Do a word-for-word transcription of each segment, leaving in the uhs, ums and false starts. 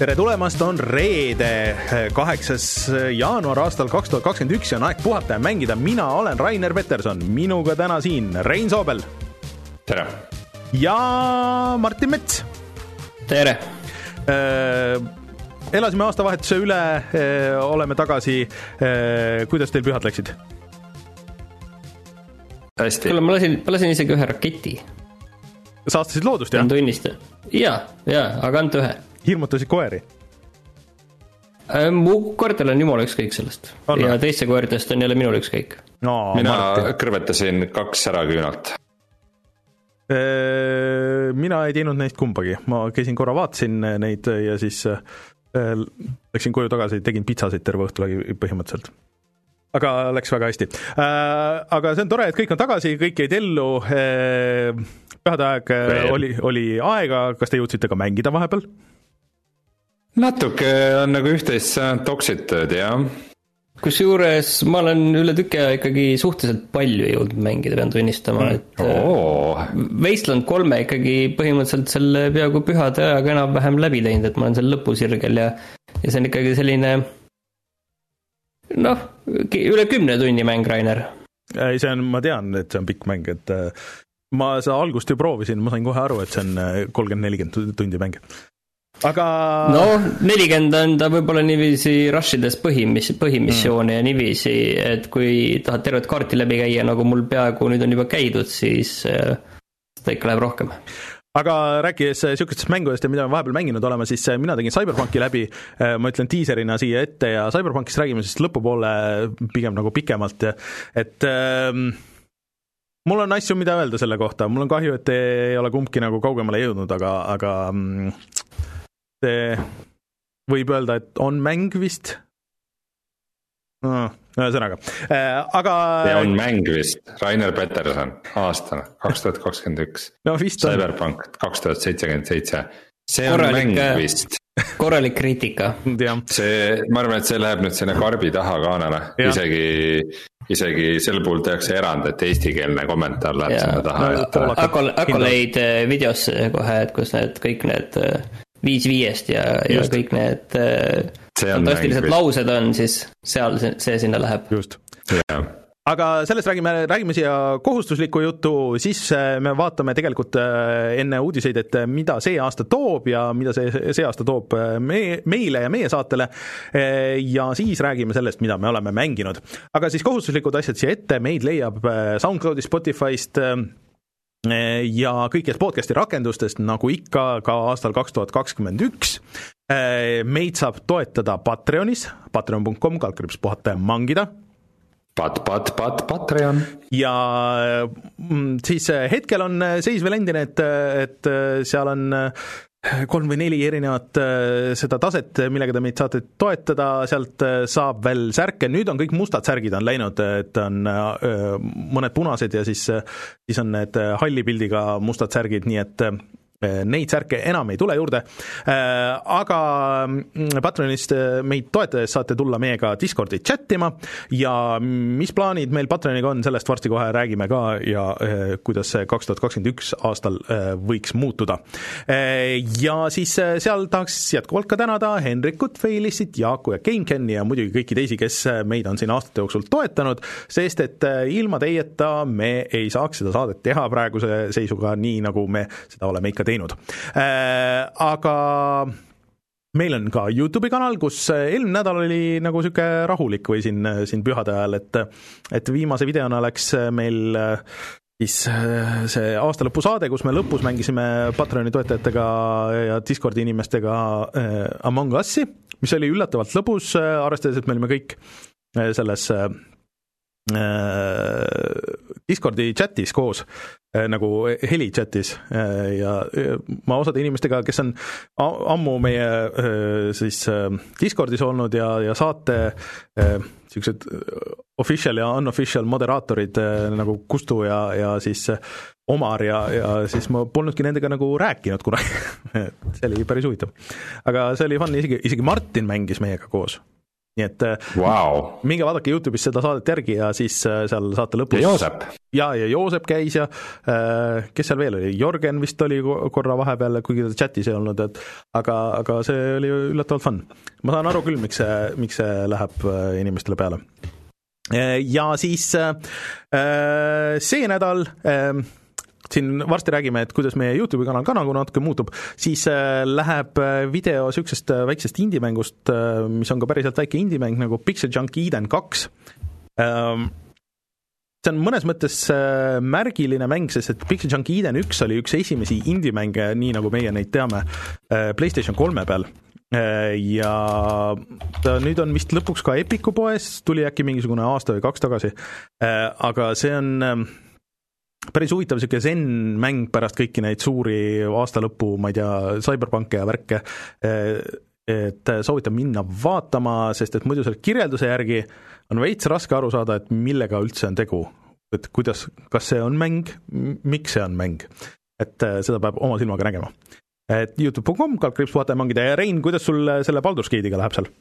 tere tulemast, on reede, kaheksas jaanuar aastal kaks tuhat kakskümmend üks ja on aeg puhata ja mängida. Mina olen Rainer Peterson, minuga täna siin Rein Soobel. Tere. Ja Martin Mets. Tere. Äh, elasime aastavahetuse üle, äh, oleme tagasi. Äh, kuidas teil pühad läksid? Hästi. Kuule, ma lasin, ma lasin isegi ühe raketi. Saastasid loodust, jah? Tunnista. Jaa, jaa, aga ant ühe. Hirmutasid koeri? Mu koertel on jumala ükskõik sellest. On, ja teiste koertest on jälle minul ükskõik. No, mina Martin. kõrvetasin kaks säraküünalt. Mina ei teinud neist kumbagi. Ma käisin korra, vaatasin neid ja siis läksin koju tagasi, tegin pitsasid terve õhtulagi põhimõtteliselt. Aga läks väga hästi. Aga see on tore, et kõik on tagasi, kõik jäid ellu. Pühade aeg oli, oli aega, kas te jõudsite ka mängida vahepeal? Natuke on nagu üht-teist toksitud, jah. Kusjuures ma olen üle tükke ikkagi suhteliselt palju jõudnud mängida, pean tunnistama, et oh. Wasteland kolme ikkagi põhimõtteliselt selle peaaegu pühade ajaga enam vähem läbi teinud, et ma olen seal lõpusirgel ja, ja see on ikkagi selline noh, üle kümne tunni mäng, Rainer. Ei, see on, ma tean, et see on pikk mäng, et ma seda algust ju proovisin, ma sain kohe aru, et see on kolmkümmend nelikümmend tundi mäng. Aga... No, nelikümmend on ta võib-olla niiviisi rushides põhimis- põhimissioone mm. ja niiviisi, et kui tahad tervet kaarti läbi käia, nagu mul peaaegu nüüd on juba käidud, siis ta ikka läheb rohkem. Aga rääkides sihukestest mängudest ja mida me vahepeal mänginud olema, siis mina tegin Cyberpunki läbi, ma ütlen teaserina siia ette ja Cyberpunkist räägime siis lõpupoole pigem nagu pikemalt, et ähm, mul on asju, mida öelda selle kohta, mul on kahju, et ei ole kumbki nagu kaugemale jõudnud, aga, aga see võib öelda, et on mäng vist no, ühesõnaga, aga see on mäng vist, Rainer Peterson aastana kaks tuhat kakskümmend üks no, Cyberpunk kaks tuhat seitsekümmend seitse, see korralik, on mäng vist korralik kriitika see, ma arvan, et see läheb nüüd sinna karbi taha kaanale, isegi isegi sel puhul tehakse erand, et eestikeelne kommentaar läheb ja, sinna taha no, Akol, Akoleid videosse kohe, et kus need kõik need viis viiest ja, ja kõik need fantastilised laused on, siis seal see, see sinna läheb. Just. Yeah. Aga sellest räägime, räägime siia kohustuslikku juttu, siis me vaatame tegelikult enne uudiseid, et mida see aasta toob ja mida see, see aasta toob me, meile ja meie saatele ja siis räägime sellest, mida me oleme mänginud. Aga siis kohustuslikud asjad siia ette, meid leiab SoundCloudist, Spotify'st ja kõikidest podcasti rakendustest, nagu ikka ka aastal kaks tuhat kakskümmend üks. Meid saab toetada Patreonis, patreon punkt com, kalkriips puhata ja mangida. Pat, pat, pat, Patreon. Ja siis hetkel on seis veel endine, et, et seal on kolm või neli erinevat seda taset, millega te meid saate toetada, sealt saab veel särke, nüüd on kõik mustad särgid on läinud, et on mõned punased ja siis, siis on need halli pildiga mustad särgid, nii et neid särke enam ei tule juurde, aga Patreonist meid toetades saate tulla meiega Discordi chattima ja mis plaanid meil Patreoniga on, sellest varsti kohe räägime ka ja kuidas see kaks tuhat kakskümmend üks aastal võiks muutuda. Ja siis seal tahaks jätkuvalt ka tänada Henrikut, Feilissit, Jaaku ja GameCami ja muidugi kõiki teisi, kes meid on siin aastate jooksul toetanud, sest et ilma teieta me ei saaks seda saadet teha praeguse seisuga nii, nagu me seda oleme ikka teinud. Äh, aga meil on ka YouTube'i kanal, kus eelmine nädal oli nagu siuke rahulik või siin, siin pühade ajal, et, et viimase videona läks meil siis see aastalõpu saade, kus me lõpus mängisime Patreoni toetajatega ja Discordi inimestega Among Us'i, mis oli üllatavalt lõbus, arvestades, et me olime kõik selles Discordi chatis koos, nagu heli chatis ja ma osade inimestega, kes on ammu meie siis Discordis olnud ja, ja saate siuksed official ja unofficial moderaatorid nagu Kustu ja, ja siis Omar ja, ja siis ma polnudki nendega nagu rääkinud kunagi see oli päris huvitav. Aga see oli fun, isegi, isegi Martin mängis meiega koos. nii et wow. minge vaadake YouTube'is seda saadet järgi ja siis seal saate lõpus ja Joosep ja, ja Joosep käis ja kes seal veel oli, Jorgen vist oli korra vahepeal, kuigi ta chatis ei olnud, et aga, aga see oli üllatavalt fun. Ma saan aru küll, miks see, miks see läheb inimestele peale. Ja siis see nädal siin varsti räägime, et kuidas meie YouTube'i kanal ka nagu natuke muutub, siis läheb video süksest väiksest indie-mängust, mis on ka päriselt väike indie-mäng nagu Pixel Junk Eden kaks. See on mõnes mõttes märgiline mäng, sest et Pixel Junk Eden üks oli üks esimesi indie-mänge, nii nagu meie neid teame, PlayStation kolme peal. Ja ta nüüd on vist lõpuks ka Epiku poes, tuli äkki mingisugune aasta või kaks tagasi, aga see on päris huvitav siuke zen-mäng pärast kõiki neid suuri aasta lõppu, ma ei tea, Cyberpunke ja värke, et soovitan minna vaatama, sest et muidu selle kirjelduse järgi on veits raske aru saada, et millega üldse on tegu, et kuidas, kas see on mäng, miks see on mäng, et seda peab oma silmaga nägema. Et youtube dot com, kaldkriips vaataja mangida ja Rein, kuidas sul selle Baldur's Gate'iga läheb seal?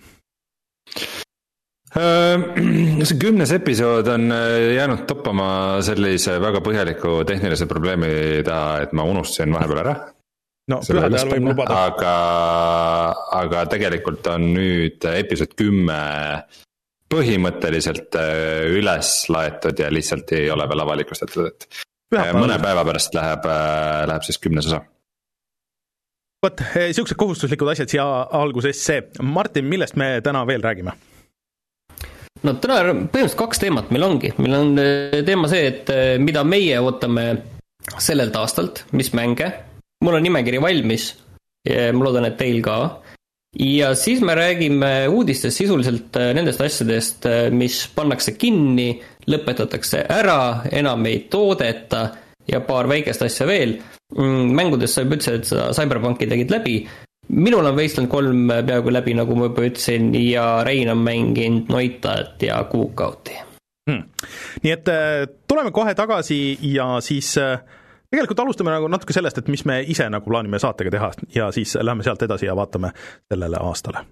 See kümnes episood on jäänud toppama sellise väga põhjaliku tehnilise probleemi taha, et ma unustasin vahepeal ära. No, pühade ajal võib lubada. Aga, aga tegelikult on nüüd episood kümme põhimõtteliselt üles laetud ja lihtsalt ei ole veel avalikustatud, et Pühapäev. Mõne päeva pärast läheb, läheb siis kümnes osa. Võt, siuksed kohustuslikud asjad siia algusesse. Martin, millest me täna veel räägime? No täna põhimõtteliselt kaks teemat meil ongi. Meil on teema see, et mida meie ootame sellelt aastalt, mis mänge. Mul on nimekiri valmis, ma loodan, et teil ka. Ja siis me räägime uudistest sisuliselt nendest asjadest, mis pannakse kinni, lõpetatakse ära, enam ei toodeta ja paar väikest asja veel. Mängudest sa juba ütlesid, et seda Cyberpunki tegid läbi. Minul on Wasteland kolm peaaegu läbi, nagu ma juba ütlesin, ja Rein on mänginud Noitat ja Cookouti. Hmm. Nii et tuleme kohe tagasi ja siis tegelikult alustame nagu natuke sellest, et mis me ise nagu plaanime saatega teha ja siis lähme sealt edasi ja vaatame sellele aastale.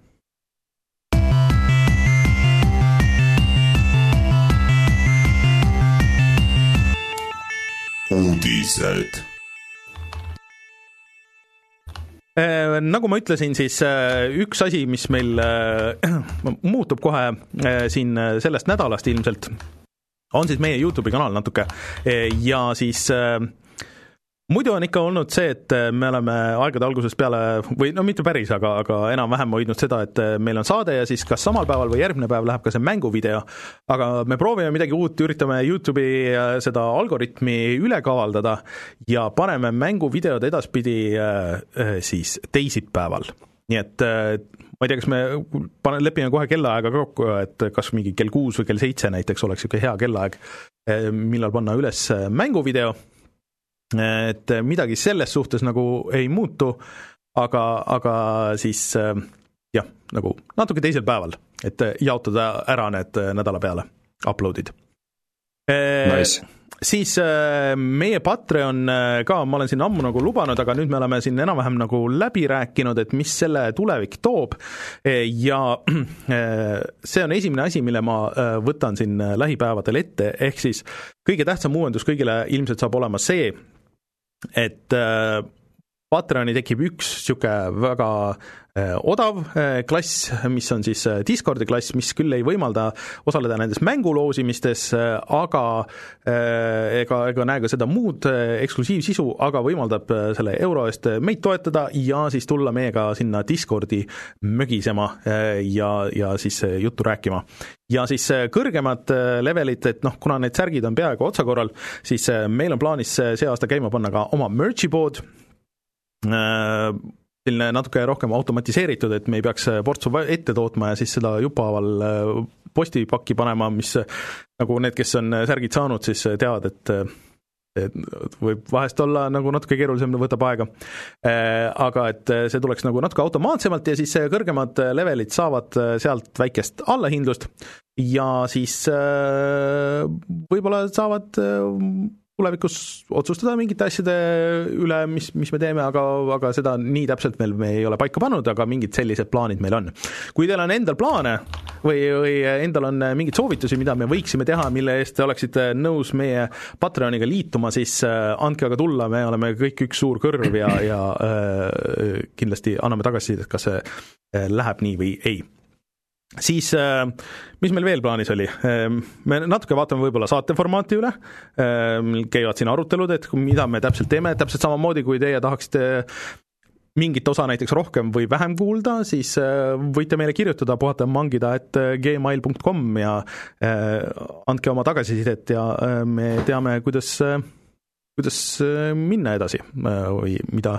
Uudised. Nagu ma ütlesin, siis üks asi, mis meil muutub kohe siin sellest nädalast ilmselt, on siis meie YouTube'i kanal natuke ja siis muidu on ikka olnud see, et me oleme aegade algusest peale, või no mitte päris, aga, aga enam-vähem hoidnud seda, et meil on saade ja siis kas samal päeval või järgmine päev läheb ka see mänguvideo, aga me proovime midagi uut, üritame YouTube'i seda algoritmi üle kavaldada ja paneme mänguvideod edaspidi siis teisipäeval. Nii et ma ei tea, kas me pane, lepime kohe kellaaega kokku, et kas mingi kell kuus või kell seitse näiteks oleks ikka hea kellaaeg, millal panna üles mänguvideo. Et midagi selles suhtes nagu ei muutu, aga, aga siis jah, nagu natuke teisel päeval, et jaotada ära need nädala peale uploadid. Nice. Siis meie Patreon ka, ma olen siin ammu nagu lubanud, aga nüüd me oleme siin enam-vähem nagu läbi rääkinud, et mis selle tulevik toob ja see on esimene asi, mille ma võtan siin lähipäevadel ette, ehk siis kõige tähtsam uuendus kõigile ilmselt saab olema see, et Patreoni tekib üks siuke väga odav klass, mis on siis Discordi klass, mis küll ei võimalda osaleda nendes mänguloosimistes, aga ega, ega näe ka seda muud eksklusiivsisu, aga võimaldab selle euro eest meid toetada ja siis tulla meiega sinna Discordi mögisema ja, ja siis juttu rääkima. Ja siis kõrgemad levelid, et noh, kuna need särgid on peaaegu otsakorral, siis meil on plaanis see aasta käima panna ka oma merchi pood, selline natuke rohkem automatiseeritud, et me ei peaks portsu ette tootma ja siis seda jupaaval postipakki panema, mis nagu need, kes on särgid saanud, siis teavad, et, et võib vahest olla nagu natuke keerulisem, võtab aega. Aga et see tuleks nagu natuke automaatsemalt ja siis kõrgemad levelid saavad sealt väikest allahindlust ja siis võib-olla saavad tulevikus otsustada mingite asjade üle, mis, mis me teeme, aga, aga seda nii täpselt meil me ei ole paika pannud, aga mingid sellised plaanid meil on. Kui teil on endal plaane või, või endal on mingeid soovitusi, mida me võiksime teha, mille eest te oleksite nõus meie Patreoniga liituma, siis andke aga tulla, me oleme kõik üks suur kõrv ja, ja äh, kindlasti anname tagasisidet, kas see äh, läheb nii või ei. Siis, mis meil veel plaanis oli? Me natuke vaatame võib-olla saateformaati üle, käivad siin arutelud, et mida me täpselt teeme, täpselt samamoodi, kui teie tahaksite mingit osa näiteks rohkem või vähem kuulda, siis võite meile kirjutada, puhata mangida et gmail punkt com ja andke oma tagasisidet ja me teame, kuidas, kuidas minna edasi või mida,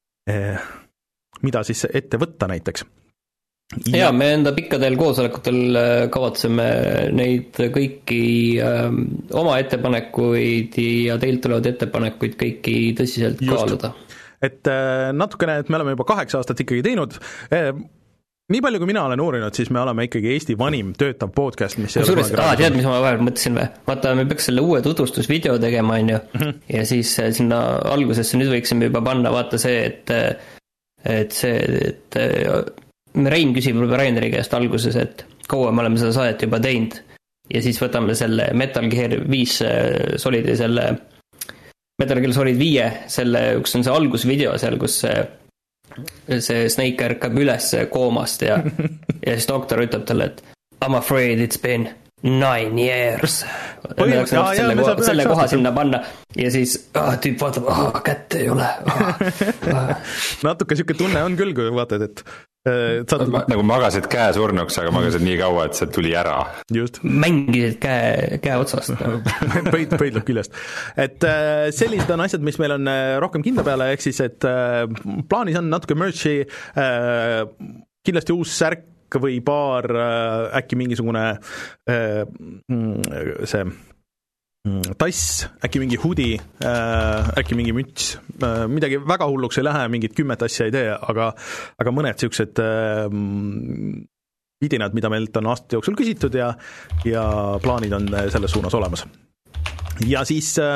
mida siis ette võtta näiteks. Ja, ja me enda pikkadel koosolekutel kavatseme neid kõiki äh, oma ettepanekuid ja teilt tulevad ettepanekuid kõiki tõsiselt Just. kaaluda. Et äh, natukene, et me oleme juba kaheksa aastat ikkagi teinud, äh, nii palju kui mina olen uurinud, siis me oleme ikkagi Eesti vanim töötav podcast, mis ei Suurest, ole aa, tead, mis ma vahel mõtlesin või? Vaata, me peaks selle uue tutvustusvideo tegema, on ju, mm-hmm. ja siis sinna algusesse nüüd võiksime juba panna, vaata see, et et see, et Rein küsib juba Raineri käest alguses, et kaua me oleme seda saadet juba teinud ja siis võtame selle Metal Gear viis Solidi, selle Metal Gear Solid viie, selle, üks on see algusvideo seal, kus see, see Snake ärkab üles koomast ja, ja siis doktor ütleb talle, et I'm afraid it's been nine years. Me jaoks ja, selle, ja, koha, selle koha sinna panna ja siis ah, tüüp vaatab, ah, kätte ei ole. Ah, ah. Natuke siuke tunne on küll, kui vaatad, et Saad... nagu magasid käe surnuks, aga magasid nii kaua, et see tuli ära. Just. Mängisid käe, käe otsast. Pöid, pöidlub küljest. Et äh, sellised on asjad, mis meil on äh, rohkem kindla peale, ehk siis, et äh, plaanis on natuke merchi, äh, kindlasti uus särk või paar, äh, äkki mingisugune äh, see tass, äkki mingi hudi, äh, äkki mingi müts, äh, midagi väga hulluks ei lähe, mingit kümmet asja ei tee, aga, aga mõned siuksed äh, vidinad, mida meilt on aastate jooksul küsitud ja, ja plaanid on selles suunas olemas. Ja siis äh,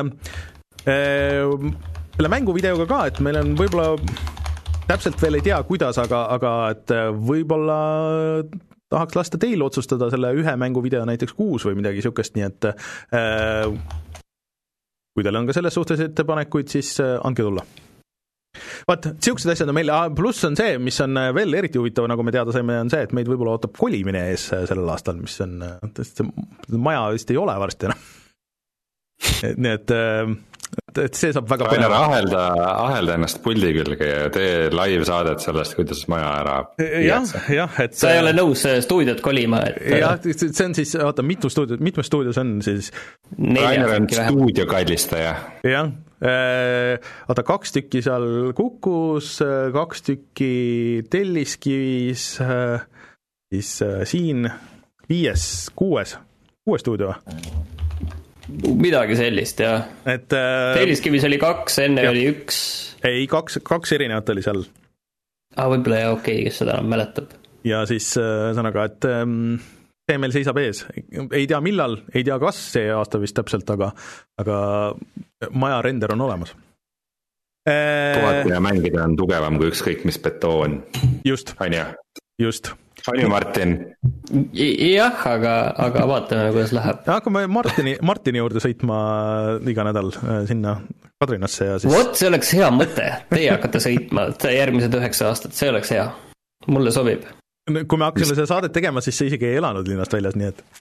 äh, selle mänguvideoga ka, et meil on võib-olla täpselt veel ei tea, kuidas, aga, aga et võib-olla tahaks lasta teil otsustada selle ühe mänguvideo näiteks kuus või midagi siukest, nii et äh, kui teil on ka selles suhtes ettepanekuid, siis äh, andke tulla. Vaat, siuksed asjad on meil, pluss on see, mis on veel eriti huvitav, nagu me teada saime, on see, et meid võib-olla ootab kolimine ees sellel aastal, mis on, maja vist ei ole varsti enam. Nii et äh, et see saab väga palju ahelda, ahelda ennast puldi külge ja tee live saadet sellest, kuidas maja ära jah, jah, et sa ei ole nõus stuudiot kolima, et jah, see on siis, oota, mitu stuudiot, mitmes stuudios on siis Rainer on stuudiokallistaja jah, oota, kaks tükki seal Kukus, kaks tükki Telliskivis, siis siin viies, kuues kuues stuudio midagi sellist, jah. Et äh, Telliskivis oli kaks, enne jah. Oli üks. Ei, kaks, kaks erinevat oli seal. Ah, võib-olla jah, okei, okay, kes seda enam mäletab. Ja siis sõnaga, et see meil seisab ees. Ei tea millal, ei tea kas see aasta vist täpselt, aga, aga maja render on olemas. Puhatina mängida on tugevam kui ükskõik mis betoon. Just. Anja. Just. Anja Martin. Jah, aga, aga vaatame, kuidas läheb. Hakkame Martini, Martini juurde sõitma iga nädal sinna Kadrinasse ja siis... Vot, see oleks hea mõte. Teie hakkate sõitma järgmised üheksa aastat, see oleks hea. Mulle sobib. Kui me hakkasime seda saadet tegema, siis see isegi ei elanud linnast väljas, nii et...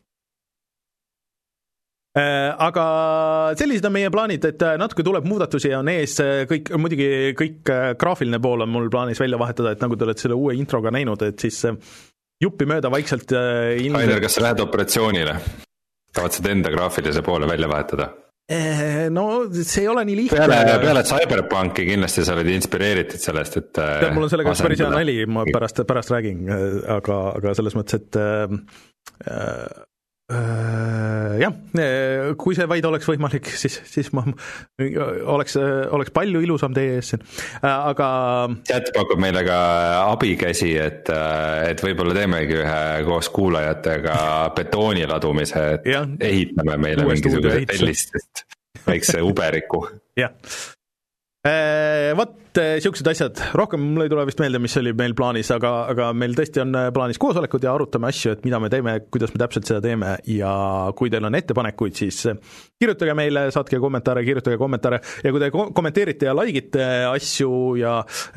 Aga sellised on meie plaanid, et natuke tuleb muudatusi ja on ees kõik, muidugi kõik graafiline pool on mul plaanis välja vahetada, et nagu te olete selle uue introga näinud, et siis juppi mööda vaikselt ilmselt... Ainer, kas sa lähed operatsioonile? Tavatsed enda graafilise poole välja vahetada? No see ei ole nii lihtne. Peale, peale Cyberpunki kindlasti sa oled inspireeritud sellest, et ja, mul on sellega päris hea nali, ma pärast, pärast räägin, aga, aga selles mõttes, et äh, jah, kui see vaid oleks võimalik, siis, siis ma oleks, oleks palju ilusam teie ees siin, aga chat pakub meile ka abikäsi, et, et võib-olla teemegi ühe koos kuulajatega betooni ladumise, et ja, ehitame meile mingisuguse tellistest väikse uberiku. jah, Vot siuksed asjad, rohkem mul ei tule vist meelde, mis oli meil plaanis, aga, aga meil tõesti on plaanis koosolekud ja arutame asju, et mida me teeme, kuidas me täpselt seda teeme ja kui teil on ettepanekuid, siis kirjutage meile, saatke kommentaare, kirjutage kommentaare ja kui te kommenteerite ja likeite asju ja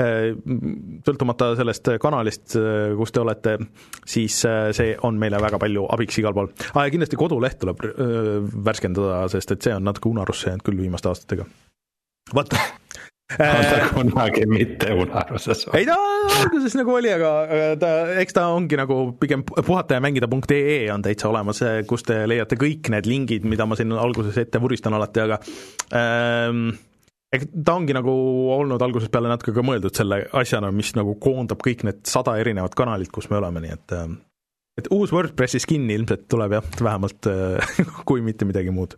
sõltumata sellest kanalist, kus te olete, siis see on meile väga palju abiks igal pool. Ah, ja kindlasti koduleht tuleb värskendada, sest et see on natuke unarusse jäänud küll viimaste aastatega. Vaata on ta kunagi mitte unaruses? Ei ta alguses nagu oli, aga ta, eks ta ongi nagu pigem puhatajamängida.ee on täitsa olemas, kus te leiate kõik need lingid, mida ma siin alguses ette vuristan alati, aga ähm, ta ongi nagu olnud alguses peale natuke ka mõeldud selle asjana, mis nagu koondab kõik need sada erinevat kanalit, kus me oleme, nii et, et uus WordPressi skin ilmselt tuleb jah, vähemalt kui mitte midagi muud.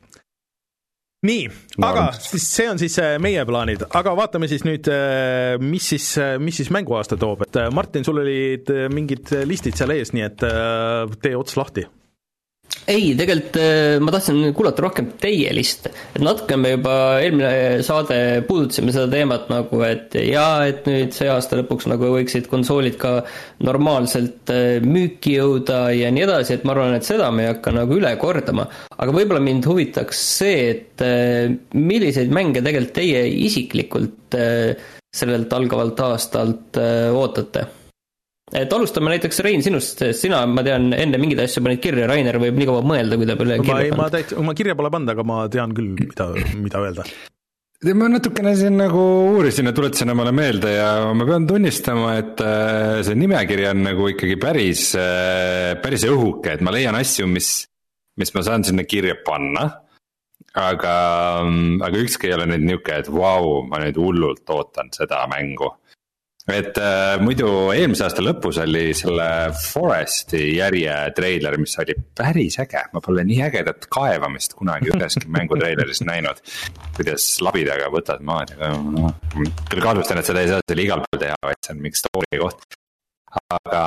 Nii, aga siis see on siis meie plaanid, aga vaatame siis nüüd, mis siis, mis siis mänguaasta toob, et Martin, sul olid mingid listid seal ees, nii et tee ots lahti. Ei, tegelikult ma tahtsin kuulata rohkem teie liste, et natuke me juba eelmine saade puudutasime seda teemat nagu, et jaa, et nüüd see aasta lõpuks nagu võiksid konsoolid ka normaalselt müüki jõuda ja nii edasi, et ma arvan, et seda me ei hakka nagu üle kordama, aga võib-olla mind huvitaks see, et milliseid mänge tegelikult teie isiklikult sellelt algavalt aastalt ootate? Et alustame näiteks Rein sinust, sina, ma tean, enne mingid asju panid kirja, Rainer võib nii kaua mõelda, kui ta pole kirja pannud. Ma, täit, ma kirja pole pannud, aga ma tean küll, mida, mida öelda. Ma natukene siin nagu uurisin ja tuletasin omale meelde ja ma pean tunnistama, et see nimekiri on nagu ikkagi päris, päris õhuke, et ma leian asju, mis, mis ma saan sinna kirja panna, aga, aga ükski ei ole nüüd niuke, et vau, ma nüüd hullult ootan seda mängu. Et äh, muidu eelmise aasta lõpus oli selle Foresti järje treiler, mis oli päris äge. Ma pole nii ägedat kaevamist kunagi üheski mängutreileris näinud, kuidas labidaga võtad maad. No, küll kahtlustan, et seda ei saa selle igal pool teha, vaid see on mingi story koht. Aga,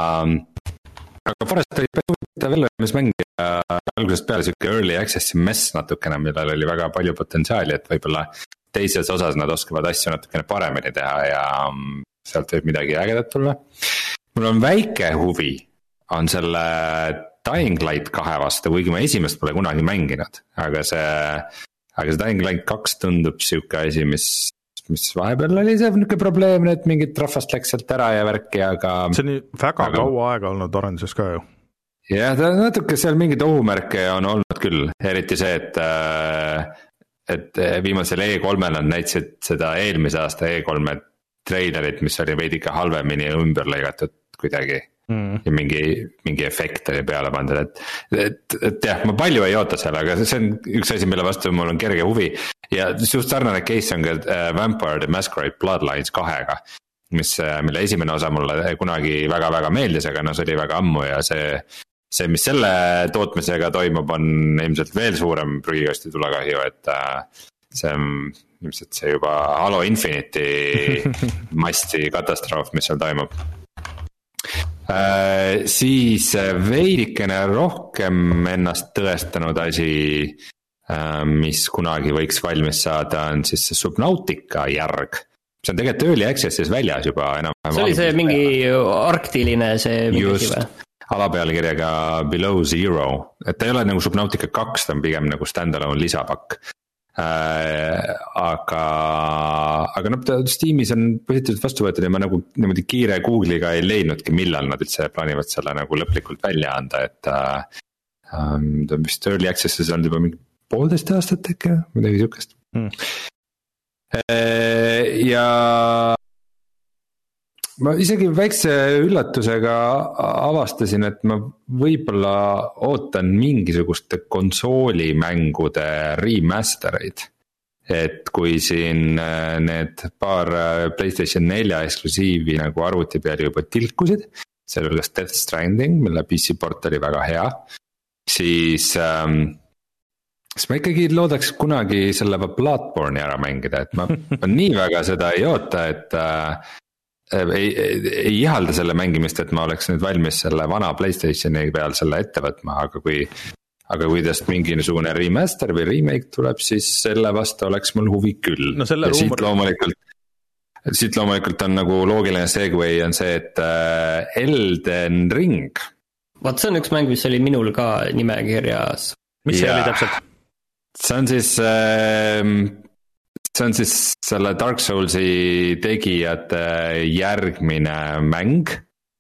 aga Forest oli päris veel mis mängida algusest peale siuke early access'i mess natukene, millel oli väga palju potentsiaali, et võib-olla teises osas nad oskavad asju natukene paremini teha ja sealt võib midagi ägedat tulla. Mul on väike huvi, on selle Dying Light kahe vastu, kuigi ma esimest pole kunagi mänginud, aga see, aga see Dying Light kaks tundub siuke asi, mis, mis vahepeal oli see niuke probleem, et mingit rahvast läks sealt ära ja värki, aga see on väga aga, kaua aega olnud arenduses ka ju. Jah, ta natuke seal mingid ohumärke on olnud küll, eriti see, et et viimasel E kolmel nad näitsid seda eelmise aasta E kolme trailerit, mis oli veidike halvemini ümber lõigatud kuidagi mm. ja mingi, mingi efekt oli peale pandud, et, et, et jah, ma palju ei oota seal, aga see on üks asi, mille vastu mul on kerge huvi ja just sarnane case on ka uh, Vampire the Masquerade Bloodlines kahega, mis, mille esimene osa mulle kunagi väga-väga meeldis, aga no see oli väga ammu ja see, see, mis selle tootmisega toimub, on ilmselt veel suurem prügikasti tulekahju, et uh, see on ilmselt see juba Halo Infinity masti katastroof, mis seal toimub. Äh, siis veidikene rohkem ennast tõestanud asi, äh, mis kunagi võiks valmis saada, on siis see Subnautica järg. See on tegelikult early access'is väljas juba enam. See oli see mingi arktiline see just, alapealkirjaga Below Zero, et ta ei ole nagu Subnautica kaks, ta on pigem nagu stand-alone lisapakk. Äh, aga, aga noh, Steamis on põhiliselt vastu võetud ja ma nagu niimoodi kiire Google'iga ei leidnudki, millal nad üldse plaanivad selle nagu lõplikult välja anda, et äh, ta on vist early access'is on juba mingi poolteist aastat äkki, midagi siukest hmm. äh, ja ma isegi väikse üllatusega avastasin, et ma võib-olla ootan mingisuguste konsoolimängude remastereid. Et kui siin need paar PlayStation nelja eksklusiivi nagu arvuti peal juba tilkusid, seal hulgas Death Stranding, mille P C port oli väga hea, siis, ähm, siis ma ikkagi loodaks kunagi selle Bloodborne'i ära mängida, et ma, ma nii väga seda ei oota, et äh, Ei, ei, ei ihalda selle mängimist, et ma oleks nüüd valmis selle vana PlayStationi peal selle ette võtma, aga kui, aga kui tast mingisugune remaster või remake tuleb, siis selle vastu oleks mul huvi küll. No selle ja ruumor, loomulikult siit loomulikult on nagu loogiline segway on see, et Elden Ring. Vaat see on üks mäng, mis oli minul ka nimekirjas. Mis see oli täpselt? See on siis, see on siis selle Dark Soulsi tegijate järgmine mäng,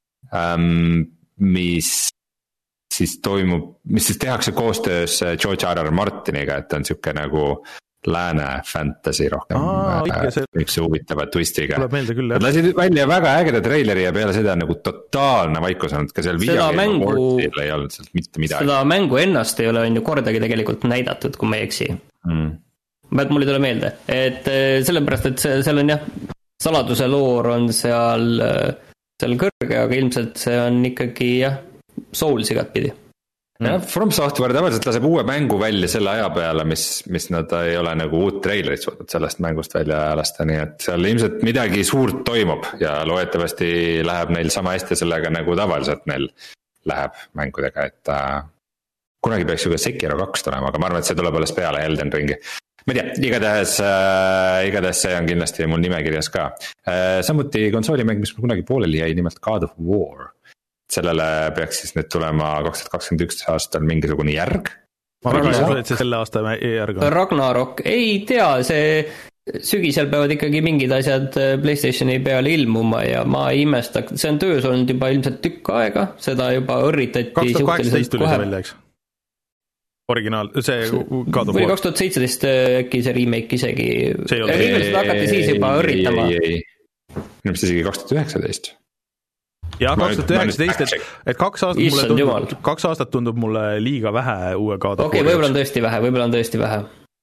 mis siis toimub, mis siis tehakse koostöös George R R Martiniga, et on siuke nagu lääne fantasy rohkem, üks huvitava twistiga. Nad lasid välja väga ägeda treileri ja peale seda on nagu totaalne vaikus olnud, ka seal videogeemi portil ei olnud sealt mitte midagi. Seda mängu ennast ei ole on ju kordagi tegelikult näidatud, kui ma ei eksi. Mm. Mul ei tule meelde, et sellepärast, et seal on jah, saladuse loor on seal, seal kõrge, aga ilmselt see on ikkagi jah, Souls igat pidi. Ja, From Software tavaliselt laseb uue mängu välja selle aja peale, mis, mis nad ei ole nagu uut treilerit suutnud sellest mängust välja lasta, nii et seal ilmselt midagi suurt toimub ja loetavasti läheb neil sama hästi sellega nagu tavaliselt neil läheb mängudega, et äh, kunagi peaks ju ka Sekiro kaks tulema, aga ma arvan, et see tuleb alles peale Elden Ringi. Ma ei tea, igatahes, äh, igatahes see on kindlasti mul nimekirjas ka. Äh, samuti konsoolimäng, mis kunagi pooleli jäi, nimelt God of War. Sellele peaks siis nüüd tulema kaks tuhat kakskümmend üks aastal mingisugune järg. Ma väga ei see selle aasta järg on. Ragnarok, ei tea, see sügisel peavad ikkagi mingid asjad PlayStationi peale ilmuma ja ma ei imesta, see on töös olnud juba ilmselt tükk aega, seda juba õrritati kaks tuhat kaheksateist tuli see välja, eks? Originaal, see God of War. Või kaks tuhat seitseteist äkki see remake isegi. Ilmselt hakati siis juba õrritama. Ilmselt isegi kaks tuhat üheksateist. Ja kaks tuhat üheksateist, et, et kaks, aastat mulle tundub, kaks aastat tundub mulle liiga vähe uue God of War. Okei, võib-olla on tõesti vähe, võib-olla on tõesti vähe.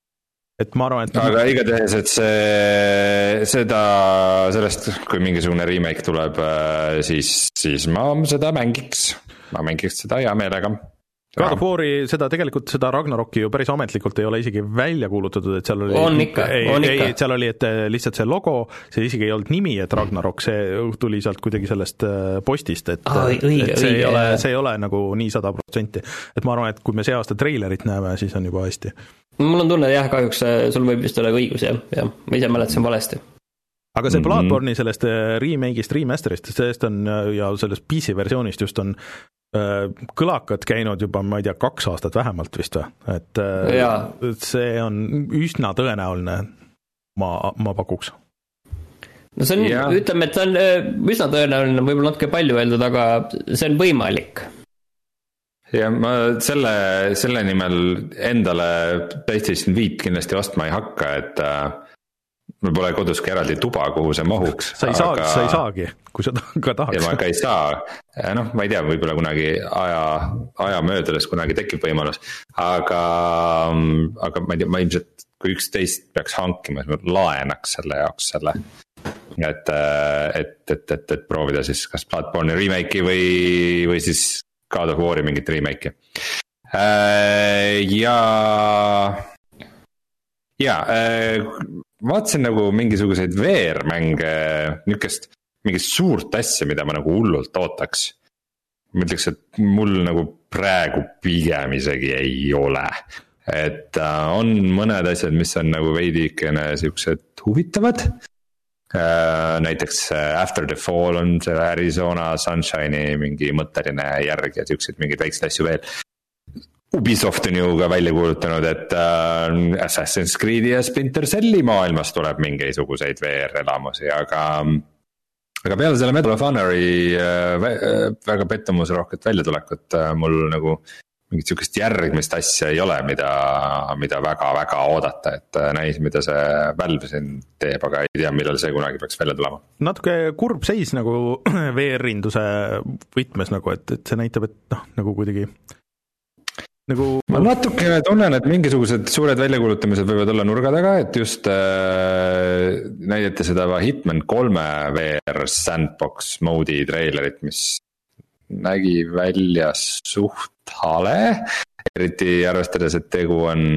Et ma arvan, et... Aga igatahes, et see, seda, sellest, kui mingisugune remake tuleb, siis, siis ma seda mängiks. Ma mängiks seda hea meelega. God of War'i, seda tegelikult seda Ragnaroki ju päris ametlikult ei ole isegi välja kuulutatud, et seal oli... On ikka, ei, on ikka. Ei, seal oli, et lihtsalt see logo, see isegi ei olnud nimi, et Ragnarok, see tuli sealt kuidagi sellest postist, et, ah, õige, et see, õige, ei ole, see ei ole nagu nii sada protsenti. Et ma arvan, et kui me see aasta treilerit näeme, siis on juba hästi. Mul on tunne, jah, kahjuks sul võib vist ole õigus, jah, jah. Ma ise mäletasin valesti. Aga see Bloodborne'i sellest remake'ist, remasterist, sellest on ja sellest P C versioonist just on kõlakad käinud juba, ma ei tea, kaks aastat vähemalt vist või, et ja. See on üsna tõenäoline, ma, ma pakuks. No see on, ja. Ütleme, et see on üsna tõenäoline, võib-olla natuke palju öeldud, aga see on võimalik. Ja ma selle, selle nimel endale PlayStation viit kindlasti ostma ei hakka, et mul pole koduski eraldi tuba, kuhu see mahuks. Sa ei, saa, aga... sa ei saagi, kui sa ka tahaks. Ja ma ka ei saa. Noh, ma ei tea, võib-olla kunagi aja, aja möödudes kunagi tekib võimalus. Aga, aga ma ei tea, ma ilmselt, kui üksteist peaks hankima, siis ma laenaks selle jaoks selle. Et, et, et, et, et proovida siis kas Bloodborne'i remake'i või, või siis God of War'i mingit remake'i. Ja... Ja... Vaatasin nagu mingisuguseid V R-mänge, niukest mingit suurt asja, mida ma nagu hullult ootaks. Ma ütleks, et mul nagu praegu pigem isegi ei ole. Et on mõned asjad, mis on nagu veidikene siuksed huvitavad. Näiteks After the Fall on see Arizona Sunshine'i mingi mõtteline järg ja siuksed mingid väiksed asju veel. Ubisoft on ju ka välja kuulutanud, et äh, Assassin's Creed ja Splinter Celli maailmas tuleb mingisuguseid V R-elamusi, aga, aga peale selle Medal of Honori äh, väga pettumusrohket väljatulekut äh, mul nagu mingit sükest järgmist asja ei ole, mida, mida väga-väga oodata, et äh, näis, mida see Valve siin teeb, aga ei tea, millal see kunagi peaks välja tulema. Natuke kurb seis nagu V R-induse võtmes, nagu, et, et see näitab, et noh, nagu kuidagi Nagu... Ma natuke tunnen, et mingisugused suured väljakuulutamised võivad olla nurga taga, et just äh, näidati seda Hitman kolme V R sandbox mode'i treilerit, mis nägi välja suht hale, eriti arvestades, et tegu on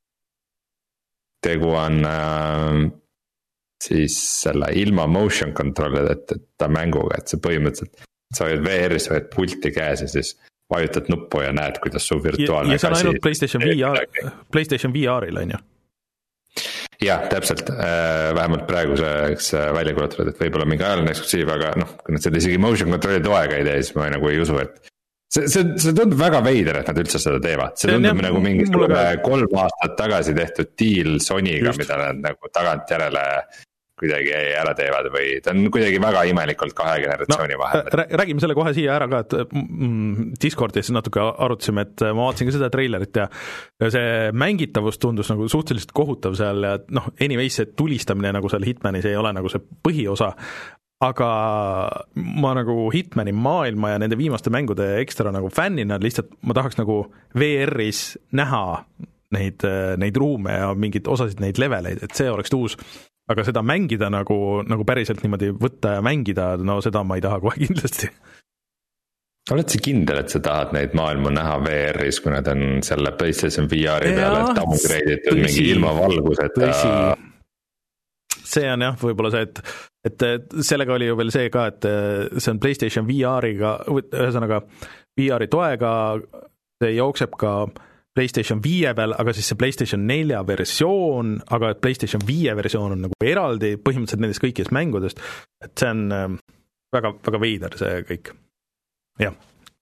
tegu on äh, siis selle ilma motion control'id, et, et ta mänguga, et see põhimõtteliselt sa võid V R-is, sa võid pulti käes ja siis vajutad nuppu ja näed, kuidas su virtuaalne ja, ja see on ainult PlayStation V R, PlayStation V R-il on ju? jah, täpselt, vähemalt praeguseks välja kuulutatud, et võib-olla mingi ajaline eksklusiiv, aga noh, kui nad seda isegi motion control'i toega ei tee, siis ma nagu ei usu, et see, see, see tundub väga veider, et nad üldse seda teevad, see tundub jah, nagu mingisugune kolm aastat tagasi tehtud deal Sonyga, mida nad nagu tagant järele kuidagi ära teevad või ta on kuidagi väga imelikult kahe generatsiooni no, vahel. Räägime selle kohe siia ära ka, et Discordis natuke arutasime, et ma vaatasin ka seda treilerit ja see mängitavus tundus nagu suhteliselt kohutav seal ja noh, anyways see tulistamine nagu seal Hitmanis ei ole nagu see põhiosa, aga ma nagu Hitmani maailma ja nende viimaste mängude ekstra nagu fännina lihtsalt ma tahaks nagu V R-is näha neid, neid ruume ja mingid osasid neid leveleid, et see oleks uus. Aga seda mängida nagu, nagu päriselt niimoodi võtta ja mängida, no seda ma ei taha kohe kindlasti. Oled sa kindel, et sa tahad neid maailmu näha V R-is, kui nad on selle PlayStation V R-i peale downgraded mingi ilma valguseta? See on jah, võib-olla see, et, et sellega oli ju veel see ka, et see on PlayStation V R-iga, ühesõnaga V R-i toega, see jookseb ka PlayStation viie peal, aga siis see PlayStation nelja versioon, aga PlayStation viie versioon on nagu eraldi põhimõtteliselt nendest kõikidest mängudest, et see on väga, väga veider see kõik. Jah.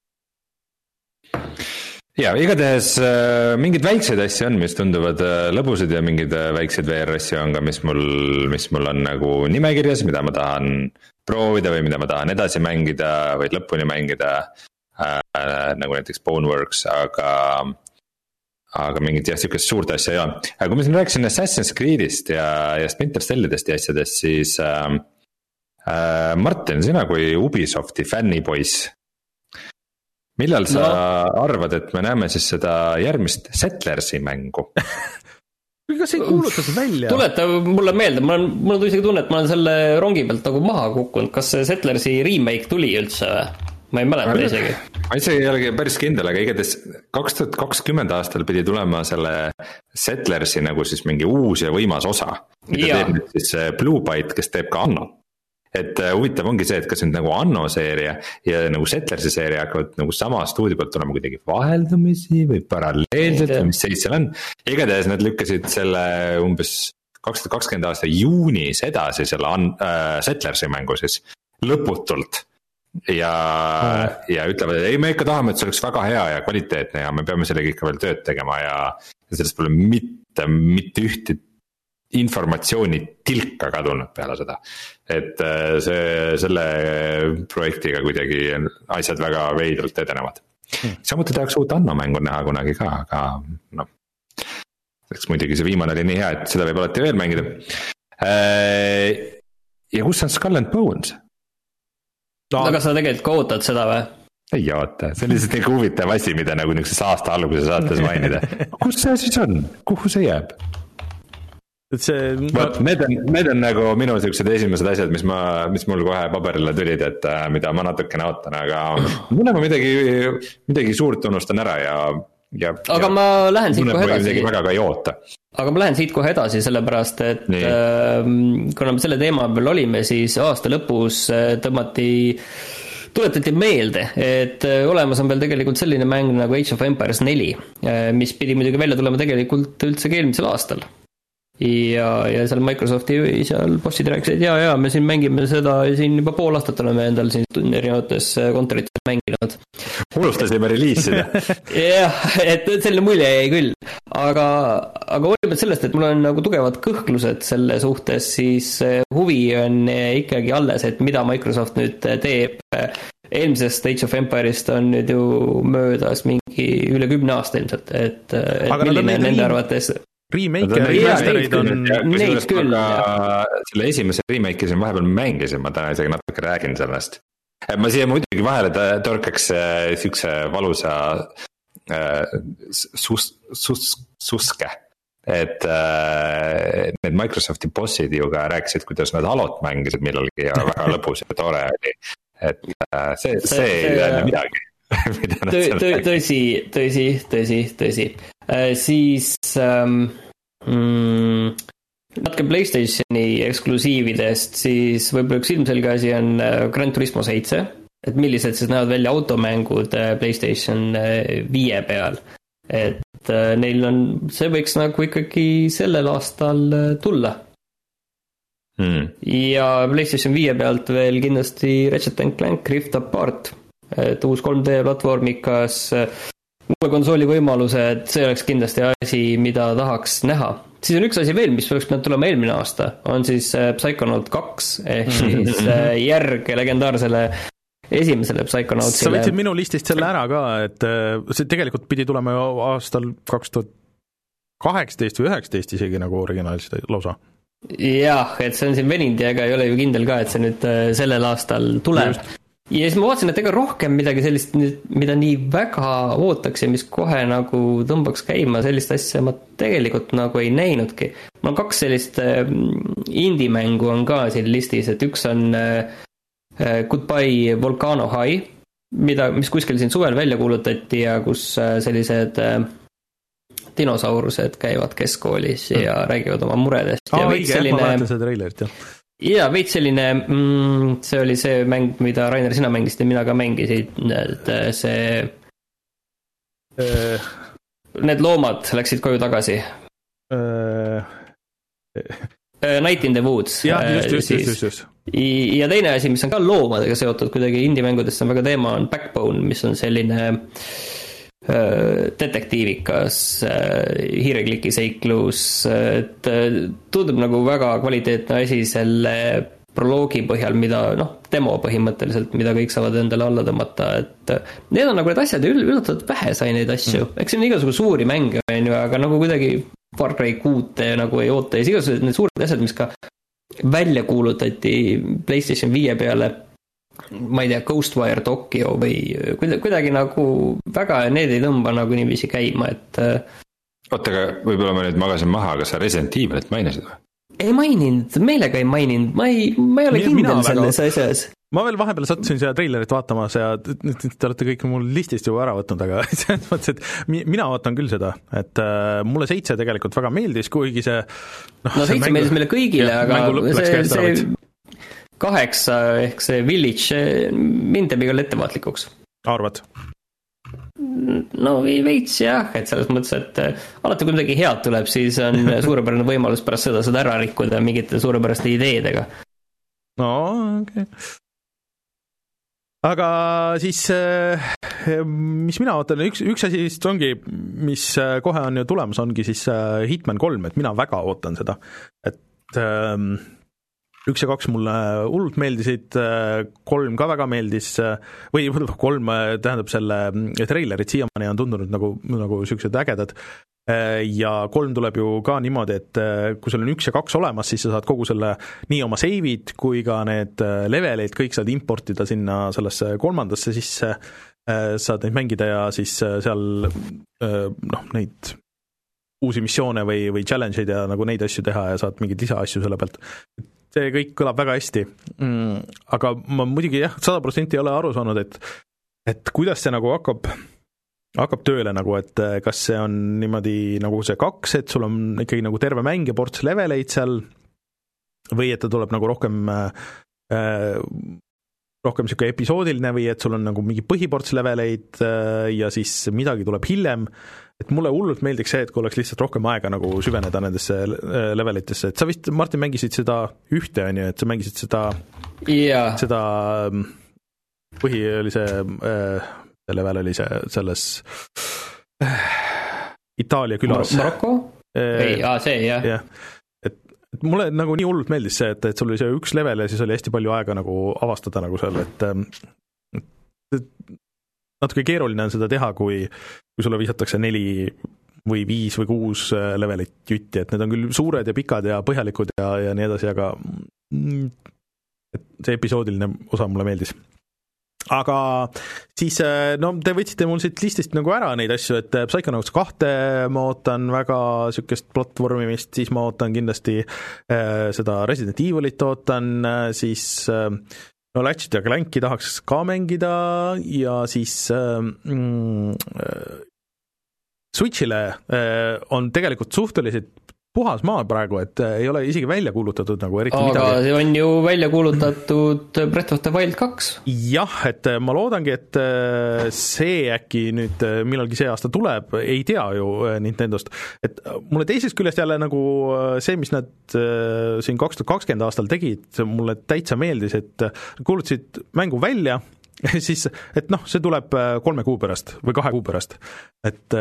Ja, igatahes mingid väikseid asju on, mis tunduvad lõbusad ja mingid väikseid V R-asju on ka, mis mul, mis mul on nagu nimekirjas, mida ma tahan proovida või mida ma tahan edasi mängida või lõpuni mängida, äh, nagu näiteks Boneworks, aga aga mingit jah, sihukest suurt asja ei ole. Aga kui ma siin rääkisin Assassin's Creedist ja, ja Splinter Cellidest ja asjadest, siis äh, äh, Martin, sina kui Ubisofti fännipoiss, millal sa no. arvad, et me näeme siis seda järgmist Settlersi mängu? Kas ei kuulutas välja? Tuleta mulle meelde, mul on, mul on isegi tunne, et ma olen selle rongi pealt nagu maha kukkunud, kas see Settlersi remake tuli üldse või? Ma ei mäleta isegi. Ma isegi ei olegi päris kindel, aga igatahes kaks tuhat kakskümmend aastal pidi tulema selle Settlersi nagu siis mingi uus ja võimas osa, mida ja. teeb nüüd siis Blue Byte, kes teeb ka Anno. Et huvitav ongi see, et kas nüüd nagu Anno seeria ja nagu Settlersi seeria hakkavad nagu sama stuudio pealt tulema kuidagi vaheldumisi või paralleelselt või mis seis seal on. Igatahes nad lükkasid selle umbes kaks tuhat kakskümmend aasta juunis edasi selle äh, Settlersi mängu siis lõputult. Ja, mm. ja ütlevad, et ei, me ikka tahame, et see oleks väga hea ja kvaliteetne ja me peame sellega ikka veel tööd tegema ja, ja sellest pole mitte, mitte ühti informatsiooni tilka kadunud peale seda. Et see, selle projektiga kuidagi asjad väga veidralt edenevad. Mm. Samuti tahaks uut Anno mängu näha kunagi ka, aga noh, selleks muidugi see viimane oli nii hea, et seda võib alati veel mängida. Ja kus on Skull and Bones? No. Aga sa tegelikult ka ootad seda või? Ei oota, see on lihtsalt nii huvitav asi, mida nagu niisuguse aasta alguse saates mainida. Kus see siis on? Kuhu see jääb? Et see... Vaat, need, on, need on nagu minu niisugused esimesed asjad, mis, ma, mis mul kohe paberile tulid, et mida ma natukene ootan, aga mõne ma midagi, midagi suurt tunnustan ära ja, ja aga ja, ma lähen siit kohe edasi. Väga ka ei oota. Aga ma lähen siit kohe edasi, sellepärast, et äh, kuna me selle teema peal olime, siis aasta lõpus tõmmati, tuletati meelde, et olemas on veel tegelikult selline mäng nagu Age of Empires neli, mis pidi muidugi välja tulema tegelikult üldse eelmisel aastal. Ja, ja seal Microsofti seal bossid rääkisid, et jaa, jaa, me siin mängime seda siin juba pool aastat oleme endal siin erinevates kontorites mänginud. Unustasime reliisida. Jah, et selle mulje jäi küll. Aga, aga olimalt sellest, et mul on nagu tugevad kõhklused selle suhtes, siis huvi on ikkagi alles, et mida Microsoft nüüd teeb. Eelmisest Age of Empire'ist on nüüd ju möödas mingi üle kümne aasta ilmselt, et, et milline on nende arvates... Remake ja remasterid on neid küll. Selle esimese remake'i siin vahepeal mängisin, ma täna isegi natuke räägin sellest. Ma siia muidugi vahele torkaks siukse valusa sus, sus, suske, et need Microsofti bossid ju ka rääkisid, kuidas nad Halot mängisid millalgi ja väga lõbus ja tore oli, et see, see, see ei tähenda midagi. Tõsi, tõsi, tõsi, tõsi. Siis ähm, mm, natuke PlayStationi eksklusiividest, siis võib-olla üks ilmselge asi on Gran Turismo seitse, et millised siis näevad välja automängud PlayStation viie peal. et neil on, see võiks nagu ikkagi sellel aastal tulla. Hmm. Ja PlayStation viie pealt veel kindlasti Ratchet and Clank Rift Apart, et uus kolm D platvormikas uue konsooli võimaluse, et see oleks kindlasti asi, mida tahaks näha. Siis on üks asi veel, mis peaks pidanud tulema eelmine aasta, on siis Psychonaut kaks, ehk siis järg legendaarsele esimesele Psychonautsile. Sa võtsid minu listist selle ära ka, et see tegelikult pidi tulema aastal kaks tuhat kaheksateist või üheksateist isegi nagu originaalselt lausa. Jah, et see on siin veninud ja ega ei ole ju kindel ka, et see nüüd sellel aastal tuleb. Just. Ja siis ma vaatasin, et ega rohkem midagi sellist, mida nii väga ootaks ja mis kohe nagu tõmbaks käima, sellist asja ma tegelikult nagu ei näinudki. Mul on kaks sellist indie-mängu on ka siin listis, et üks on Goodbye Volcano High, mida, mis kuskil siin suvel välja kuulutati ja kus sellised dinosaurused käivad keskkoolis ja mm. räägivad oma muredest. Aa, ja õige, selline... ma vaatan seda trailerit, jah. Ja veits selline, mm, see oli see mäng, mida Rainer sina mängisid ja mina ka mängisid, et see uh, need loomad läksid koju tagasi uh, Night in the Woods. Jah, just, just, just, just, just. Ja teine asi, mis on ka loomadega seotud kuidagi indie-mängudest on väga teema, on Backbone, mis on selline detektiivikas hiirekliki seiklus, et tundub nagu väga kvaliteetne asi selle proloogi põhjal, mida, noh, demo põhimõtteliselt, mida kõik saavad endale alla tõmmata, et need on nagu need asjad, üllatavalt vähe sai neid asju, mm. eks see on igasugu suuri mänge, aga nagu kuidagi Far Cry kuute nagu ei oota ja igasugused need suured asjad, mis ka välja kuulutati PlayStation viie peale, ma ei tea, Ghostwire Tokyo või kuidagi nagu väga need ei tõmba nagu niiviisi käima, et oota, aga võib-olla ma nüüd magasin maha, aga sa Resident Evilit mainisid või? Ei maininud, meelega ei maininud, ma ei, ma ei ole kindel mina selles väga... asjas. Ma veel vahepeal sattusin seda trailerit vaatamas ja nüüd te olete kõik mul listist juba ära võtnud, aga selles mõttes, et mina ootan küll seda, et äh, mulle seitse tegelikult väga meeldis, kuigi see no, no seitse mängu... meeldis meile kõigile, ja, aga see, see kaheksa ehk see Village mind teeb igal ettevaatlikuks. Arvad? No veits jah, et selles mõttes, et alati kui midagi head tuleb, siis on suurepärane võimalus pärast seda seda ära rikkuda mingite suurepäraste ideedega. No, okei okay. Aga siis, mis mina ootan, üks, üks asi vist ongi, mis kohe on ju tulemas, ongi siis Hitman kolm, et mina väga ootan seda, et ähm, üks ja kaks mulle hullult meeldisid, kolm ka väga meeldis, või kolm tähendab selle trailerit siiamaani on tundunud nagu, nagu sellised ägedad, ja kolm tuleb ju ka niimoodi, et kui sul on üks ja kaks olemas, siis sa saad kogu selle, nii oma save'id kui ka need leveleid, kõik saad importida sinna sellesse kolmandasse sisse, saad neid mängida ja siis seal noh, neid uusi missioone või, või challenge'id ja nagu neid asju teha ja saad mingeid lisaasju selle pealt. See kõik kõlab väga hästi, mm, aga ma muidugi jah, sada protsenti ei ole aru saanud, et, et kuidas see nagu hakkab, hakkab tööle nagu, et kas see on niimoodi nagu see kaks, et sul on ikkagi nagu terve mäng ja ports leveleid seal, või et ta tuleb nagu rohkem äh, rohkem selline episoodiline või et sul on nagu mingi põhiports leveleid äh, ja siis midagi tuleb hiljem, et mulle hullult meeldiks see, et kui oleks lihtsalt rohkem aega nagu süveneda nendesse levelitesse, et sa vist, Martin, mängisid seda ühte, on ju, et sa mängisid seda yeah. seda põhi oli see äh, level oli see selles äh, Itaalia külas Marokko? Äh, ei, aa, see, jah yeah. et, et mulle nagu nii hullult meeldis see, et, et sul oli see üks level ja siis oli hästi palju aega nagu avastada nagu seal, et, et natuke keeruline on seda teha, kui, kui sulle visatakse neli või viis või kuus levelit jutti, et need on küll suured ja pikad ja põhjalikud ja, ja nii edasi, aga et see episoodiline osa mulle meeldis. Aga siis, no te võtsite mul siit listist nagu ära neid asju, et Psychonauts kahte ma ootan väga sükest platvormimist, siis ma ootan kindlasti äh, seda Resident Evilit ootan, siis äh, no Ratchet ja Clanki tahaks ka mängida ja siis äh, mm, Switchile äh, on tegelikult suhteliselt puhas maa praegu, et ei ole isegi välja kuulutatud nagu eriti aga midagi. Aga see on ju välja kuulutatud Breath of the Wild kaks. Jah, et ma loodangi, et see äkki nüüd millalgi see aasta tuleb, ei tea ju Nintendost. Et mulle teisest küljest jälle nagu see, mis nad siin kaks tuhat kakskümmend aastal tegid, mulle täitsa meeldis, et kuulutasid mängu välja, siis, et noh, see tuleb kolme kuu pärast või kahe kuu pärast. Et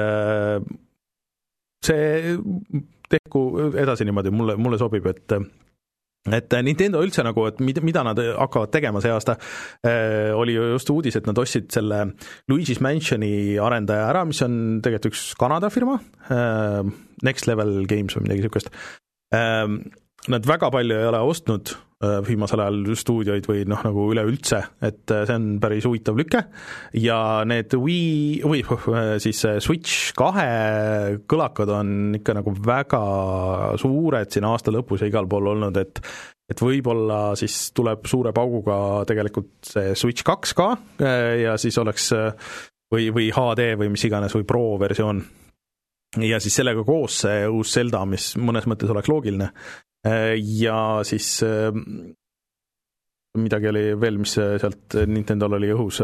see tehku edasi niimoodi, mulle, mulle sobib, et et Nintendo üldse nagu, et mida, mida nad hakkavad tegema see aasta, äh, oli ju just uudis, et nad ostsid selle Luigi's Mansioni arendaja ära, mis on tegelikult üks Kanada firma, äh, Next Level Games või midagi niisugust. Äh, nad väga palju ei ole ostnud äh, viimasel ajal stuudioid või noh, nagu üleüldse, et äh, see on päris huvitav lüke ja need Wii või siis Switch kahe kõlakad on ikka nagu väga suured siin aasta lõpus ja igal pool olnud, et et võib-olla siis tuleb suure pauguga tegelikult see Switch kaks ka äh, ja siis oleks äh, või, või H D või mis iganes või Pro versioon ja siis sellega koos see uus Zelda, mis mõnes mõttes oleks loogiline. Ja siis midagi oli veel, mis sealt Nintendol oli õhus.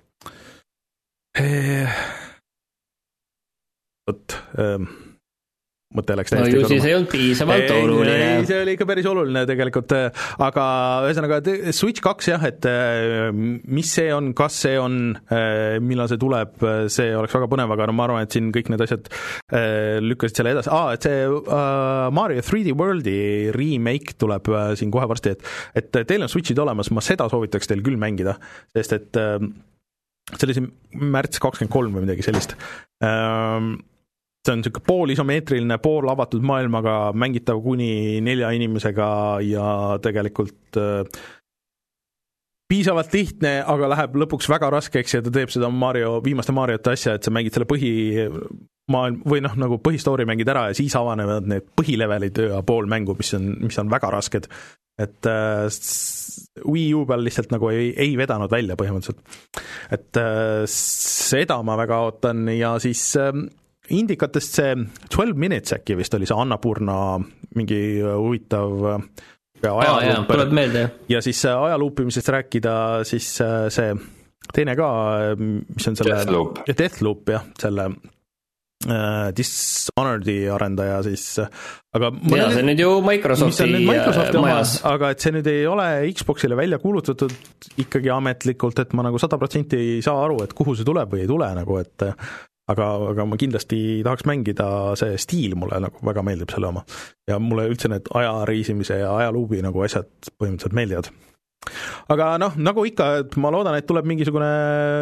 Võt, mõte läks täiesti no ju siis ei olnud piisavalt ei, oluline. Ei, see oli ikka päris oluline tegelikult, aga ühesõnaga Switch kaks jah, et mis see on, kas see on, millal see tuleb, see oleks väga põnev, aga no ma arvan, et siin kõik need asjad lükkasid selle edasi. Aa, et see uh, Mario three D Worldi remake tuleb uh, siin kohe varsti, et, et teil on Switchid olemas, ma seda soovitaks teil küll mängida, sest et uh, see oli siin märts kakskümmend kolm või midagi sellist. Uh, see on niisugune pool isomeetriline, pool avatud maailmaga, mängitav kuni nelja inimesega ja tegelikult äh, piisavalt lihtne, aga läheb lõpuks väga raskeks ja ta teeb seda Mario, viimaste Mariote asja, et sa mängid selle põhi maailm, või noh, nagu põhistoori mängid ära ja siis avanevad need põhilevelid ja pool mängu, mis on, mis on väga rasked. Et äh, Wii U peal lihtsalt nagu ei, ei vedanud välja põhimõtteliselt. Et äh, seda ma väga ootan ja siis äh, indikatest see twelve minutes äkki vist oli see Annapurna mingi huvitav ajaluup ah, ja siis ajaluupimisest rääkida siis see teine ka, mis on selle Deathloop, Deathloop jah, selle uh, Dishonored'i arendaja siis aga ja see on nüüd ju Microsofti, Microsofti majas oma, aga et see nüüd ei ole Xboxile välja kuulutatud ikkagi ametlikult, et ma nagu sada protsenti ei saa aru, et kuhu see tuleb või ei tule nagu, et aga, aga ma kindlasti tahaks mängida, see stiil mulle nagu väga meeldib selle oma. Ja mulle üldse need ajareisimise ja ajaluubi nagu asjad põhimõtteliselt meeldivad. Aga noh, nagu ikka, et ma loodan, et tuleb mingisugune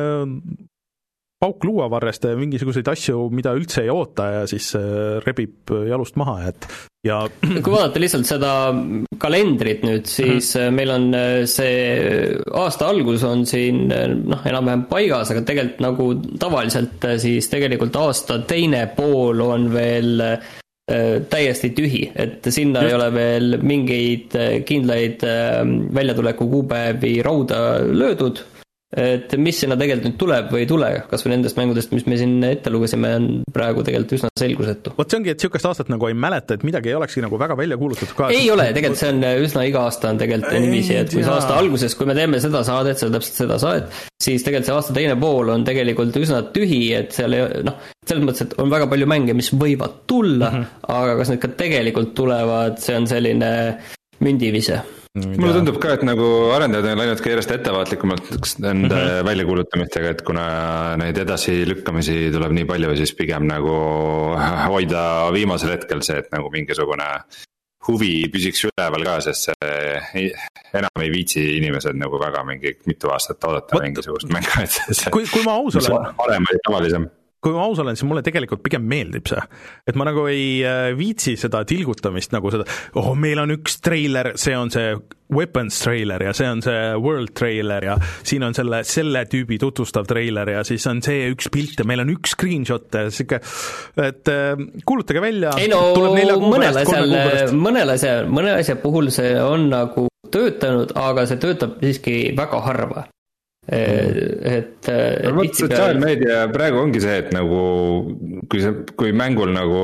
pauk luuavarrest ja mingisuguseid asju, mida üldse ei oota ja siis rebib jalust maha, et ja kui vaadata lihtsalt seda kalendrit nüüd, siis mm-hmm. meil on see aasta algus on siin noh, enam-vähem paigas, aga tegelikult nagu tavaliselt siis tegelikult aasta teine pool on veel täiesti tühi, et sinna Just. ei ole veel mingeid kindlaid väljatuleku kuupäevi rauda löödud, et mis sinna tegelikult nüüd tuleb või ei tule, kas või nendest mängudest, mis me siin ette lugesime, on praegu tegelikult üsna selgusetu. Vot see ongi, et niisugust aastat nagu ei mäleta, et midagi ei olekski nagu väga välja kuulutatud ka. Ei ole, tegelikult see on üsna iga aasta on tegelikult niiviisi, et kui see aasta alguses, kui me teeme seda saadet, seda täpselt seda saadet, siis tegelikult see aasta teine pool on tegelikult üsna tühi, et seal ei, noh, selles mõttes, et on väga palju mänge, mis võivad tulla, mm-hmm. aga kas need ka tegelikult tulevad, see on selline mündivise. Mulle tundub ka, et nagu arendajad on läinud ka järjest ettevaatlikumalt nende mm-hmm. väljakuulutamistega, et kuna neid edasi lükkamisi tuleb nii palju, siis pigem nagu hoida viimasel hetkel see, et nagu mingisugune huvi püsiks üleval ka, sest see enam ei viitsi inimesed nagu väga mingi mitu aastat oodata What? mingisugust mängu, et see, kui, kui ma aus olen, parem või tavalisem. Kui ma aus olen, siis mulle tegelikult pigem meeldib see, et ma nagu ei viitsi seda tilgutamist nagu seda, oh, meil on üks treiler, see on see Weapons trailer ja see on see World trailer ja siin on selle, selle tüübi tutvustav trailer ja siis on see üks pilt ja meil on üks screenshot ja siuke, et kuulutage välja. Ei no, mõnel asjal, mõnel asjal, mõnel asja puhul see on nagu töötanud, aga see töötab siiski väga harva. et, et no, võt, sotsiaalmeedia praegu ongi see, et nagu kui see, kui mängul nagu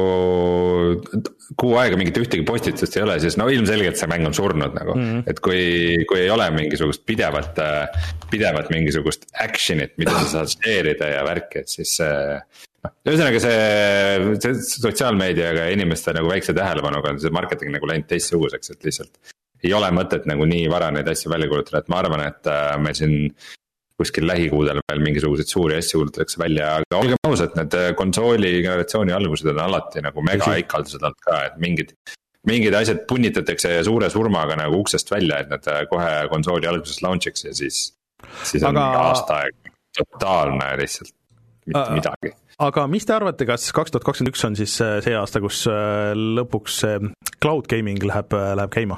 kuu aega mingit ühtegi postitust ei ole, siis no ilmselgelt see mäng on surnud nagu, mm-hmm. et kui, kui ei ole mingisugust pidevat, pidevat mingisugust action'it, mida sa saad share'ida ja värki, et siis noh, ühesõnaga see, see sotsiaalmeediaga inimeste nagu väikse tähelepanuga on see marketing nagu läinud teistsuguseks, et lihtsalt ei ole mõtet nagu nii vara neid asju välja kuulutada, et ma arvan, et me siin kuskil lähikuudel veel mingisuguseid suuri asju kuulutatakse välja, aga olgem ausad, need konsooli generatsiooni algused on alati nagu mega ikaldused alt ka, et mingid, mingid asjad punnitatakse suure surmaga nagu uksest välja, et nad kohe konsooli alguses launchiks ja siis, siis on aga... aasta aeg totaalne lihtsalt mitte uh, midagi. Aga mis te arvate, kas kaks tuhat kakskümmend üks on siis see aasta, kus lõpuks cloud gaming läheb, läheb käima?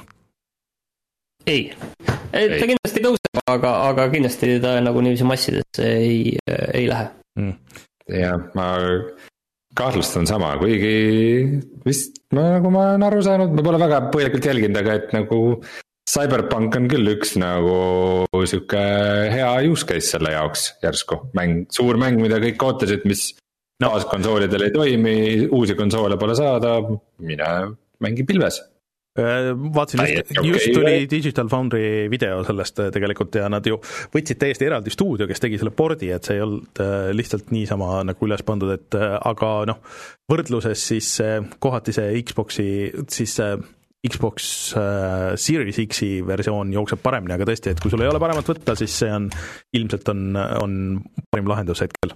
Ei, ta kindlasti tõuseb, aga, aga kindlasti ta nagu niiviisi massidesse ei, ei lähe. Mm. Ja ma kahtlustan sama, kuigi vist ma, nagu ma olen aru saanud, ma pole väga põhjalikult jälginud, aga et nagu Cyberpunk on küll üks nagu siuke hea use case selle jaoks järsku. Mäng, suur mäng, mida kõik ootasid, mis no. Konsoolidel ei toimi, uusi konsoole pole saada, mine mängi pilves. Vaatsin, just, just tuli Digital Foundry video sellest tegelikult ja nad ju võtsid täiesti eraldi stuudio, kes tegi selle pordi, et see ei olnud lihtsalt niisama nagu üles pandud, et aga noh, võrdluses siis kohati see Xboxi, siis Xbox Series X-i versioon jookseb paremini, aga tõesti, et kui sul ei ole paremat võtta, siis see on, ilmselt on, on parim lahendus hetkel.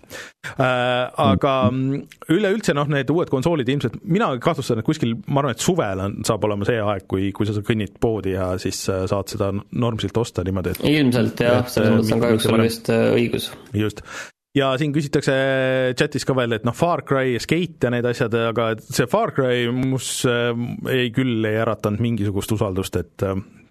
Aga üleüldse noh, need uued konsoolid ilmselt, mina kahtlustan, et kuskil, ma arvan, et suvel on, saab olema see aeg, kui, kui sa kõnnid poodi ja siis saad seda normsilt osta niimoodi, et ilmselt jah, selles mõttes on kahjuks sul vist õigus. Just. Ja siin küsitakse chatis ka veel, et noh, Far Cry, Skate ja need asjad, aga see Far Cry mus ei küll ei äratanud mingisugust usaldust, et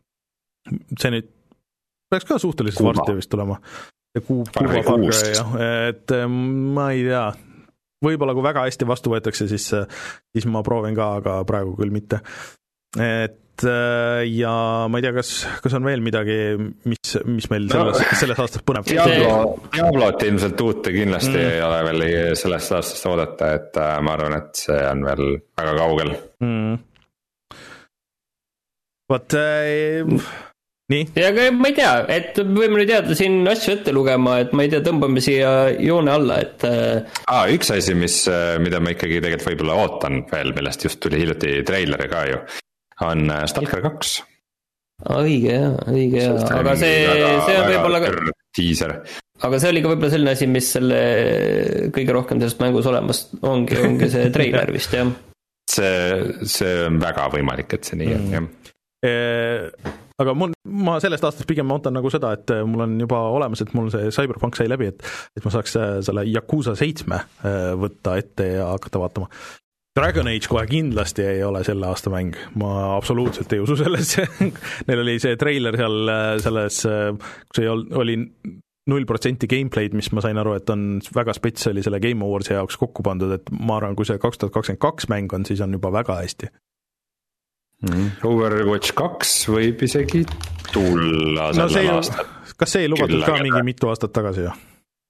see nüüd peaks ka suhteliselt Kuba. Varsti vist tulema. Kuba Far Cry, jah, et ma ei tea, võib-olla kui väga hästi vastu võetakse, siis, siis ma proovin ka, aga praegu küll mitte. Et ja ma ei tea, kas, kas on veel midagi, mis, mis meil selles, no, selles aastas põneb. Diablo, Diablot ilmselt uute kindlasti mm. ei ole veel sellest aastast oodata, et ma arvan, et see on veel väga kaugel. Mm. Vot, äh, nii. Ja aga ma ei tea, et võime nüüd teada siin asju ette lugema, et ma ei tea, tõmbame siia joone alla, et ah, üks asi, mis, mida ma ikkagi tegelikult võib-olla ootan veel, millest just tuli hiljuti treileri ka ju, on Stalker kaks. Õige jah, õige jah, aga see, väga, see on võib-olla teaser. Aga see oli ka võib-olla selline asi, mis selle kõige rohkem sellest mängus olemas ongi, ongi see treiler vist, jah. See, see on väga võimalik, et see nii on, jah. E, aga mul, ma sellest aastast pigem ootan nagu seda, et mul on juba olemas, et mul see Cyberpunk sai läbi, et, et ma saaks selle Yakuza seitsme võtta ette ja hakata vaatama. Dragon Age kohe kindlasti ei ole selle aasta mäng, ma absoluutselt ei usu sellesse. Neil oli see treiler seal selles, kus oli null protsenti gameplay'd, mis ma sain aru, et on väga spets oli selle Game Awards'i jaoks kokku pandud, et ma arvan, kui see kaks tuhat kakskümmend kaks mäng on, siis on juba väga hästi. Mm. Overwatch kaks võib isegi tulla no sellel aastal. Kas see ei lubatud ka mingi mitu aastat tagasi, jah?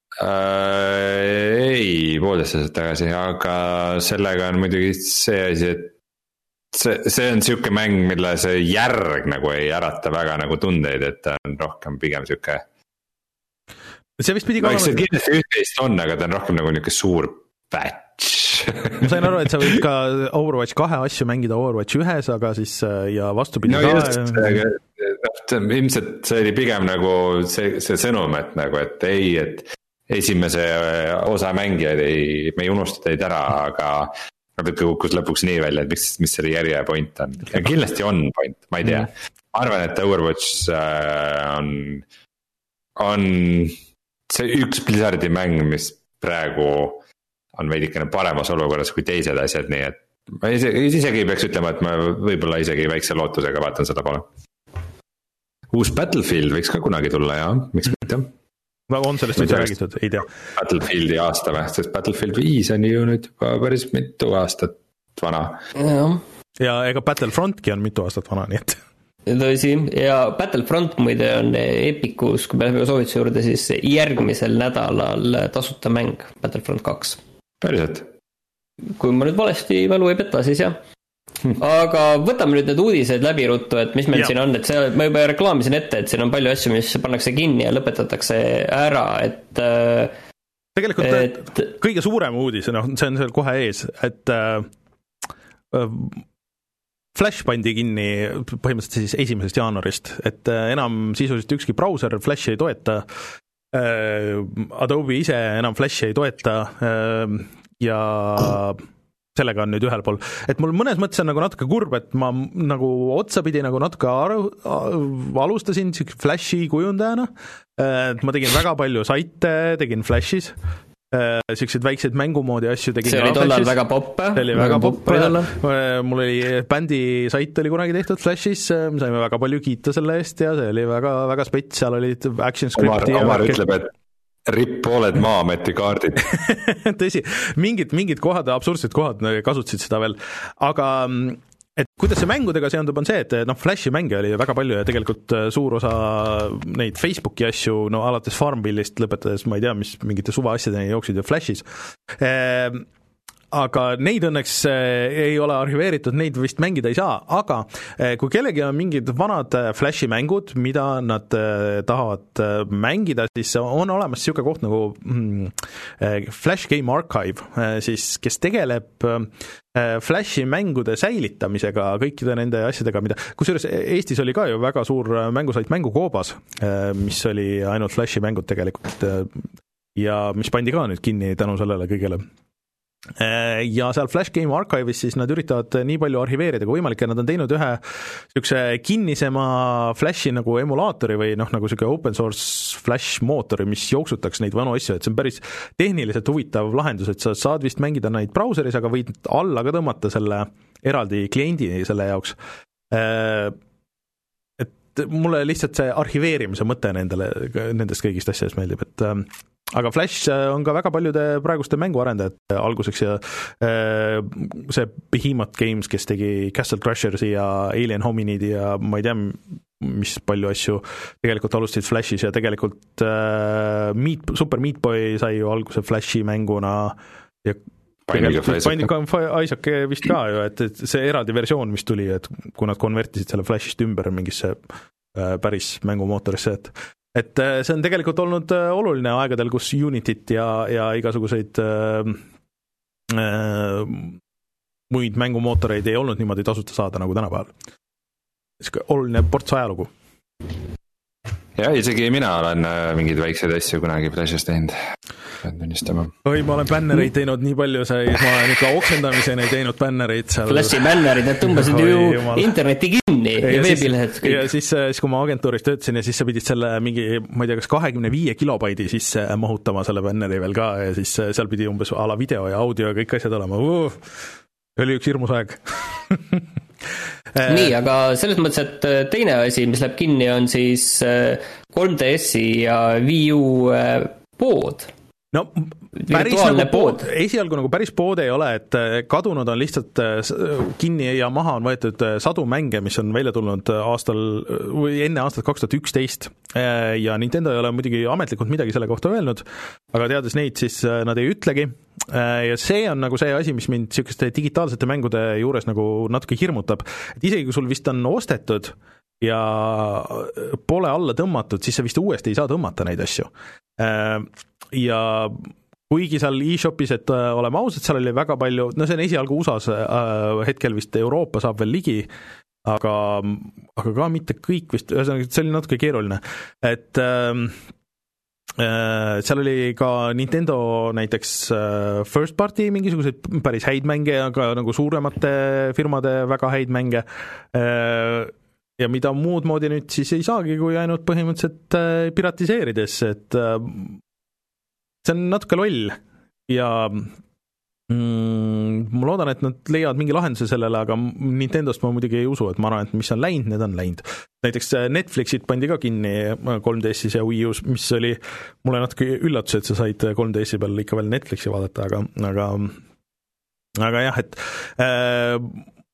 Äh, ei, poolteist aastat tagasi, aga sellega on muidugi see asi, et see, see on siuke mäng, mille see järg nagu ei ärata väga nagu tundeid, et ta on rohkem pigem siuke see vist pidi ka olema see kindlasti üht-teist on, aga ta on rohkem nagu niuke suur patch. Ma sain aru, et sa võid ka Overwatch kahe asju mängida Overwatch ühes, aga siis ja vastupidi no ka just, aga ilmselt see oli pigem nagu see, see sõnum, et nagu, et ei, et esimese osa mängijaid ei, me ei unusta teid ära, aga natuke kukkus lõpuks nii välja, et mis, mis selle järje point on. Ja kindlasti on point, ma ei tea. Ma arvan, et Overwatch on, on see üks Blizzardi mäng, mis praegu on veidikene paremas olukorras kui teised asjad, nii et ma isegi, isegi ei peaks ütlema, et ma võib-olla isegi väikse lootusega vaatan seda poole. Uus Battlefield võiks ka kunagi tulla, jah, miks mitte? On sellest üldse räägitud, ei tea. Battlefieldi aasta või, sest Battlefield viis on ju nüüd juba päris mitu aastat vana. Ja, ja ega Battlefrontki on mitu aastat vana, nii et tõsi, ja Battlefront muide on Epicus, kui me läheme soovituse juurde, siis järgmisel nädalal tasuta mäng, Battlefront kaks. Päriselt? Kui ma nüüd valesti mälu ei peta, siis jah. Aga võtame nüüd need uudised läbi ruttu, et mis meil ja. siin on, et see, ma juba reklaamisin ette, et siin on palju asju, mis pannakse kinni ja lõpetatakse ära, et tegelikult et, kõige suurem uudis, no, see on seal kohe ees, et äh, Flash pandi kinni põhimõtteliselt siis esimesest jaanuarist, et enam sisuliselt ükski brauser Flashi ei toeta, Adobe ise enam Flashi ei toeta ja sellega on nüüd ühel pool. Et mul mõnes mõttes on nagu natuke kurb, et ma nagu otsapidi nagu natuke aru, alustasin Flashi kujundajana, et ma tegin väga palju saite, tegin Flashis, sellised väikseid mängumoodi asju tegin. See oli tollal väga popp. See oli väga popp. Mul oli bändi sait oli kunagi tehtud Flashis, me saime väga palju kiita selle eest ja see oli väga, väga spets, seal olid action scripti. Omar, Omar ütleb, et ripp pooled Maa-ameti kaardid. Tõsi, mingid, mingid kohad, absurdsed kohad kasutasid seda veel, aga et kuidas see mängudega seondub, on see, et noh, Flashi mänge oli väga palju ja tegelikult suur osa neid Facebooki asju, no alates Farmville'ist lõpetades, ma ei tea, mis mingite suva asjadeni jooksid ja Flashis, ehm, aga neid õnneks ei ole arhiveeritud, neid vist mängida ei saa, aga kui kellegi on mingid vanad Flashi mängud, mida nad tahavad mängida, siis on olemas niisugune koht nagu Flash Game Archive, siis kes tegeleb Flashi mängude säilitamisega, kõikide nende asjadega, mida, kusjuures Eestis oli ka ju väga suur mängusait Mängukoobas, mis oli ainult Flashi mängud tegelikult ja mis pandi ka nüüd kinni tänu sellele kõigele. Ja seal Flash Game Archive'is siis nad üritavad nii palju arhiveerida kui võimalik ja nad on teinud ühe niisuguse kinnisema Flashi nagu emulaatori või noh, nagu niisugune open source Flash mootori, mis jooksutaks neid vanu asju, et see on päris tehniliselt huvitav lahendus, et sa saad vist mängida neid brauseris, aga võid alla ka tõmmata selle eraldi kliendi selle jaoks. Et mulle lihtsalt see arhiveerimise mõte nendele, nendest kõigist asjadest meeldib, et aga Flash on ka väga paljude praeguste mänguarendajate alguseks ja see Behemoth Games, kes tegi Castle Crashersi ja Alien Hominidi ja ma ei tea, mis palju asju tegelikult alustasid Flashis ja tegelikult Meat, Super Meat Boy sai ju alguse Flashi mänguna ja Binding of Isaac vist ka ju, et see eraldi versioon, mis tuli, et kui nad konvertisid selle Flashist ümber mingisse päris mängumootorisse, et et see on tegelikult olnud oluline aegadel, kus Unityt ja, ja igasuguseid äh, äh, muid mängumootoreid ei olnud niimoodi tasuta saada nagu tänapäeval. Oluline ports ajalugu. Ja isegi mina olen mingeid väikseid asju kunagi Flashis teinud, pean tunnistama. Oi, ma olen bännereid teinud nii palju, sai, ma olen ikka oksendamiseni teinud bännereid seal. Flashi bännerid, need tõmbasid ju interneti kinni ja, ja veebilehed kõik. Ja siis, siis, kui ma agentuuris töötasin ja siis sa pidid selle mingi, ma ei tea, kas kahekümne viie kilobaidi sisse mahutama selle bänneri veel ka ja siis seal pidi umbes ala video ja audio ja kõik asjad olema. Uh, oli üks hirmus aeg. Nii, aga selles mõttes, et teine asi, mis läheb kinni, on siis kolm D S-i ja Wii U pood. No päris nagu pood, esialgu nagu päris pood ei ole, et kadunud on lihtsalt kinni ja maha on võetud sadu mänge, mis on välja tulnud aastal või enne aastat kaks tuhat üksteist ja Nintendo ei ole muidugi ametlikult midagi selle kohta öelnud, aga teades neid, siis nad ei ütlegi ja see on nagu see asi, mis mind niisuguste digitaalsete mängude juures nagu natuke hirmutab, et isegi kui sul vist on ostetud ja pole alla tõmmatud, siis sa vist uuesti ei saa tõmmata neid asju. Ja kuigi seal e-shopis, et oleme ausad, seal oli väga palju, no see on esialgu U S A-s, hetkel vist Euroopa saab veel ligi, aga, aga ka mitte kõik vist, ühesõnaga see oli natuke keeruline, et äh, seal oli ka Nintendo näiteks first party mingisuguseid päris häid mänge, aga nagu suuremate firmade väga häid mänge äh, ja mida muud moodi nüüd siis ei saagi, kui ainult põhimõtteliselt piratiseerides, et see on natuke loll ja mm, ma loodan, et nad leiavad mingi lahenduse sellele, aga Nintendost ma muidugi ei usu, et ma arvan, et mis on läinud, need on läinud. Näiteks Netflixit pandi ka kinni kolm D S-is ja Wii U's, mis oli mulle natuke üllatus, et sa said kolm D S-i peal ikka veel Netflixi vaadata, aga, aga, aga jah, et äh,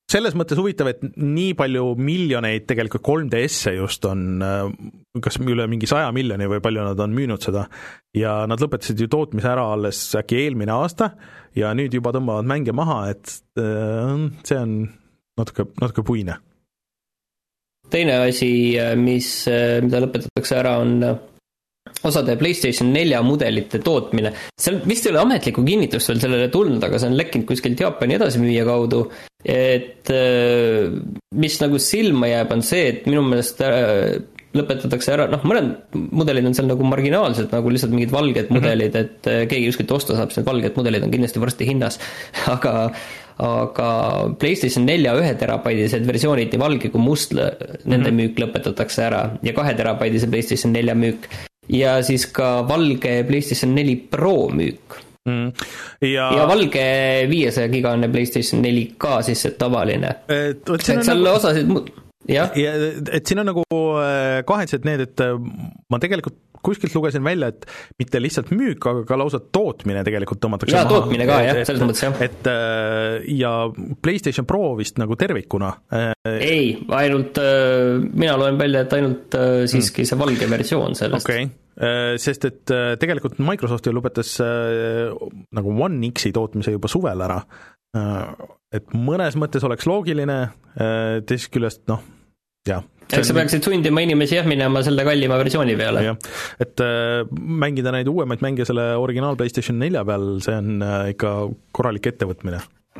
selles mõttes huvitav, et nii palju miljoneid tegelikult kolm D S-e just on, kas üle mingi saja miljoni või palju nad on müünud seda, ja nad lõpetasid ju tootmise ära alles äkki eelmine aasta ja nüüd juba tõmbavad mänge maha, et see on natuke, natuke puine. Teine asi, mis, mida lõpetatakse ära, on osade PlayStation nelja mudelite tootmine. Seal vist ei ole ametlikku kinnitust veel sellele tulnud, aga see on lekkinud kuskilt Jaapani edasimüüja kaudu, et mis nagu silma jääb, on see, et minu meelest lõpetatakse ära, noh, mõned mudelid on seal nagu marginaalsed, nagu lihtsalt mingid valged mudelid, et keegi kuskilt osta saab, need valged mudelid on kindlasti varsti hinnas, aga aga PlayStation nelja ühe terabaidised versioonid, nii valge kui must, nende mm-hmm. müük lõpetatakse ära ja kahe terabaidise PlayStation nelja müük ja siis ka valge PlayStation neli Pro müük. Mm. Ja... ja valge viiesaja gigane PlayStation neli ka siis see tavaline. Et, et seal nagu... osasid... Ja? Ja, et siin on nagu kahetsed need, et ma tegelikult kuskilt lugesin välja, et mitte lihtsalt müük, aga ka lausa tootmine tegelikult tõmmatakse ja, maha. Ja tootmine ka, jah, selles mõttes, jah. Et, ja PlayStation Pro vist nagu tervikuna. Ei, ainult, mina loen välja, et ainult siiski see valge versioon sellest. Okei, okay. Sest et tegelikult Microsoft ju lõpetas nagu One X-i tootmise juba suvel ära. Et mõnes mõttes oleks loogiline, teisest küljest, noh, jah. Eks sa peaksid sundima inimesi jah minema selle kallima versiooni peale. Ja, et äh, mängida neid uuemaid mänge selle originaal PlayStation nelja peal, see on äh, ikka korralik ettevõtmine.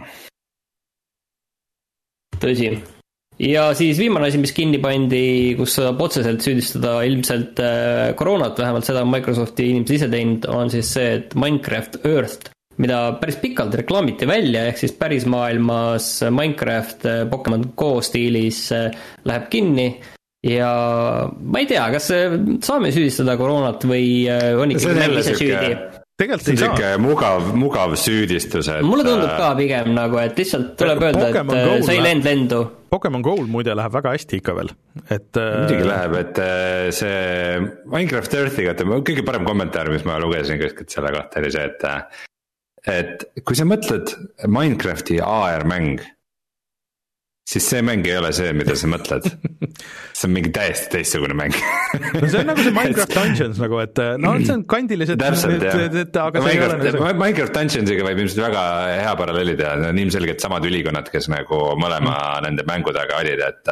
Tõsi. Ja siis viimane asi, mis kinni pandi, kus saab otseselt süüdistada ilmselt äh, koroonat, vähemalt seda Microsofti inimesed ise teinud, on siis see, et Minecraft Earth, mida päris pikalt reklaamiti välja, ehk siis päris maailmas Minecraft Pokemon Go stiilis läheb kinni ja ma ei tea, kas saame süüdistada koroonat või on ikkagi mäng ise süüdi? Tegelikult ei saa. Mugav, mugav süüdistus. Et... Mulle tundub ka pigem nagu, et lihtsalt tuleb öelda, Pokemon et sa ei lend lendu. Pokemon Go muide läheb väga hästi ikka veel. Et, muidugi läheb, et see Minecraft Earthiga, kõige parem kommentaar, mis ma lugesin kuskilt selle kohta, oli see, et et kui sa mõtled Minecrafti A R-mäng, siis see mäng ei ole see, mida sa mõtled. See on mingi täiesti teistsugune mäng. No see on nagu see Minecraft Dungeons, nagu, et no see on kandilised. Täpselt, jah. Et, et, aga Minecraft, see ole, Minecraft Dungeonsiga võib ilmselt väga hea paralleeli teha. Need on ilmselgelt samad ülikonnad, kes nagu mõlema mm. nende mängu taga olid, et,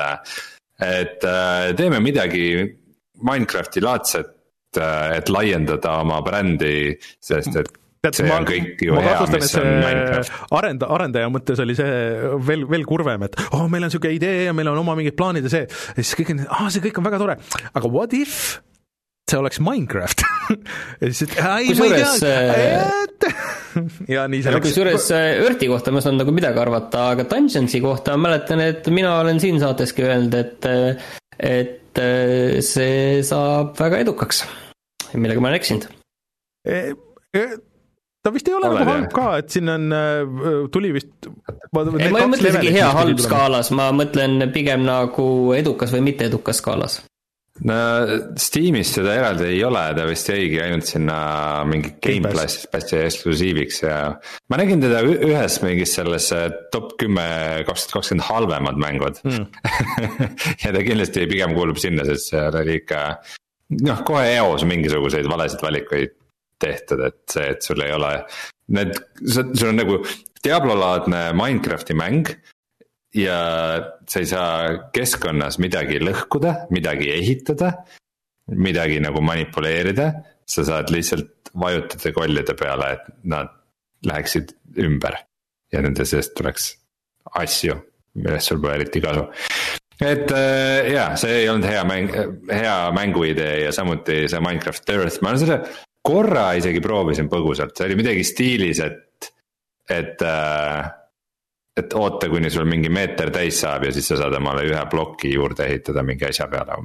et teeme midagi Minecrafti laadset, et laiendada oma brändi, sest et Tead, see ma, on kõik ju hea, mis on Minecraft. Arenda, arendaja mõttes oli see veel, veel kurvem, et oh, meil on siuke idee ja meil on oma mingid plaanid ja see, ja siis kõik on, ah, see kõik on väga tore, aga what if see oleks Minecraft? Ja siis, et ei, ma ei tea, ja nii see läks. Kusjuures Earthi kohta ma saan nagu midagi arvata, aga Dungeonsi kohta mäletan, et mina olen siin saateski öelnud, et, et see saab väga edukaks, millega ma olen eksinud. E, e, ta vist ei ole nagu halb ka, et siin on, tuli vist... Ei, ma ei mõtle isegi hea halb skaalas, ma mõtlen pigem nagu edukas või mitte edukas skaalas. No Steamis seda eraldi ei ole, ta vist jäigi ainult sinna mingi Game Passis päästi eksklusiiviks ja ma nägin teda ühes mingis selles top kümme kaks tuhat kakskümmend halvemad mängud mm. ja ta kindlasti pigem kuulub sinna, sest seal oli ikka noh, kohe eos mingisuguseid valesid valikuid tehtud, et see, et sul ei ole need, sul on nagu Diablo-laadne Minecrafti mäng ja sa ei saa keskkonnas midagi lõhkuda, midagi ehitada, midagi nagu manipuleerida, sa saad lihtsalt vajutada kollide peale, et nad läheksid ümber ja nende seest tuleks asju, millest sul pole eriti kasu. Et jaa, see ei olnud hea, mäng, hea mänguidee ja samuti see Minecraft Earth, ma olen selle korra isegi proovisin põgusalt, see oli midagi stiilis, et, et, et oota, kuni sul mingi meeter täis saab ja siis sa saad omale ühe ploki juurde ehitada mingi asja peale.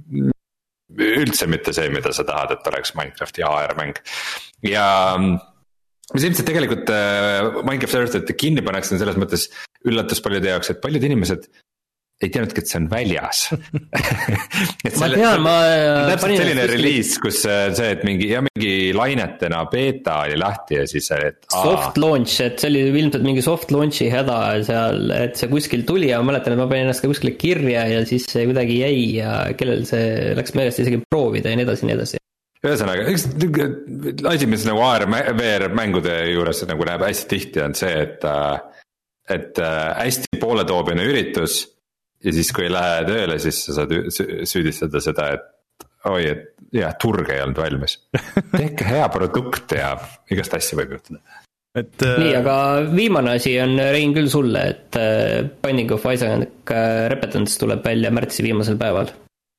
Üldse mitte see, mida sa tahad, et oleks Minecrafti A R-mäng. Ja mis ilmselt tegelikult Minecraft Earth, et kinni paneks, on selles mõttes üllatus paljude jaoks, et paljud inimesed ei teadnudki, et see on väljas ma selle, tean, ma täpselt selline reliis, kus see, et mingi, ja mingi lainetena beeta oli lahti ja siis et aa. Soft launch, et see oli ilmselt mingi soft launchi häda seal, et see kuskil tuli ja ma mäletan, et ma panin ennast ka kuskile kirja ja siis see kuidagi jäi ja kellel see läks meelest isegi proovida ja nii edasi, nii edasi. Ühesõnaga, üks asi, mis nagu A R V R mängude juures nagu näeb hästi tihti on see, et, et hästi pooletoobine üritus ja siis, kui ei lähe tööle, siis sa saad süüdistada seda, et oi, et jah, turg ei olnud valmis. Tehke hea produkt ja igast asja võib juhtuda. Et, nii, aga viimane asi on, Rein, küll sulle, et Binding of Isaac Repentance tuleb välja märtsi viimasel päeval.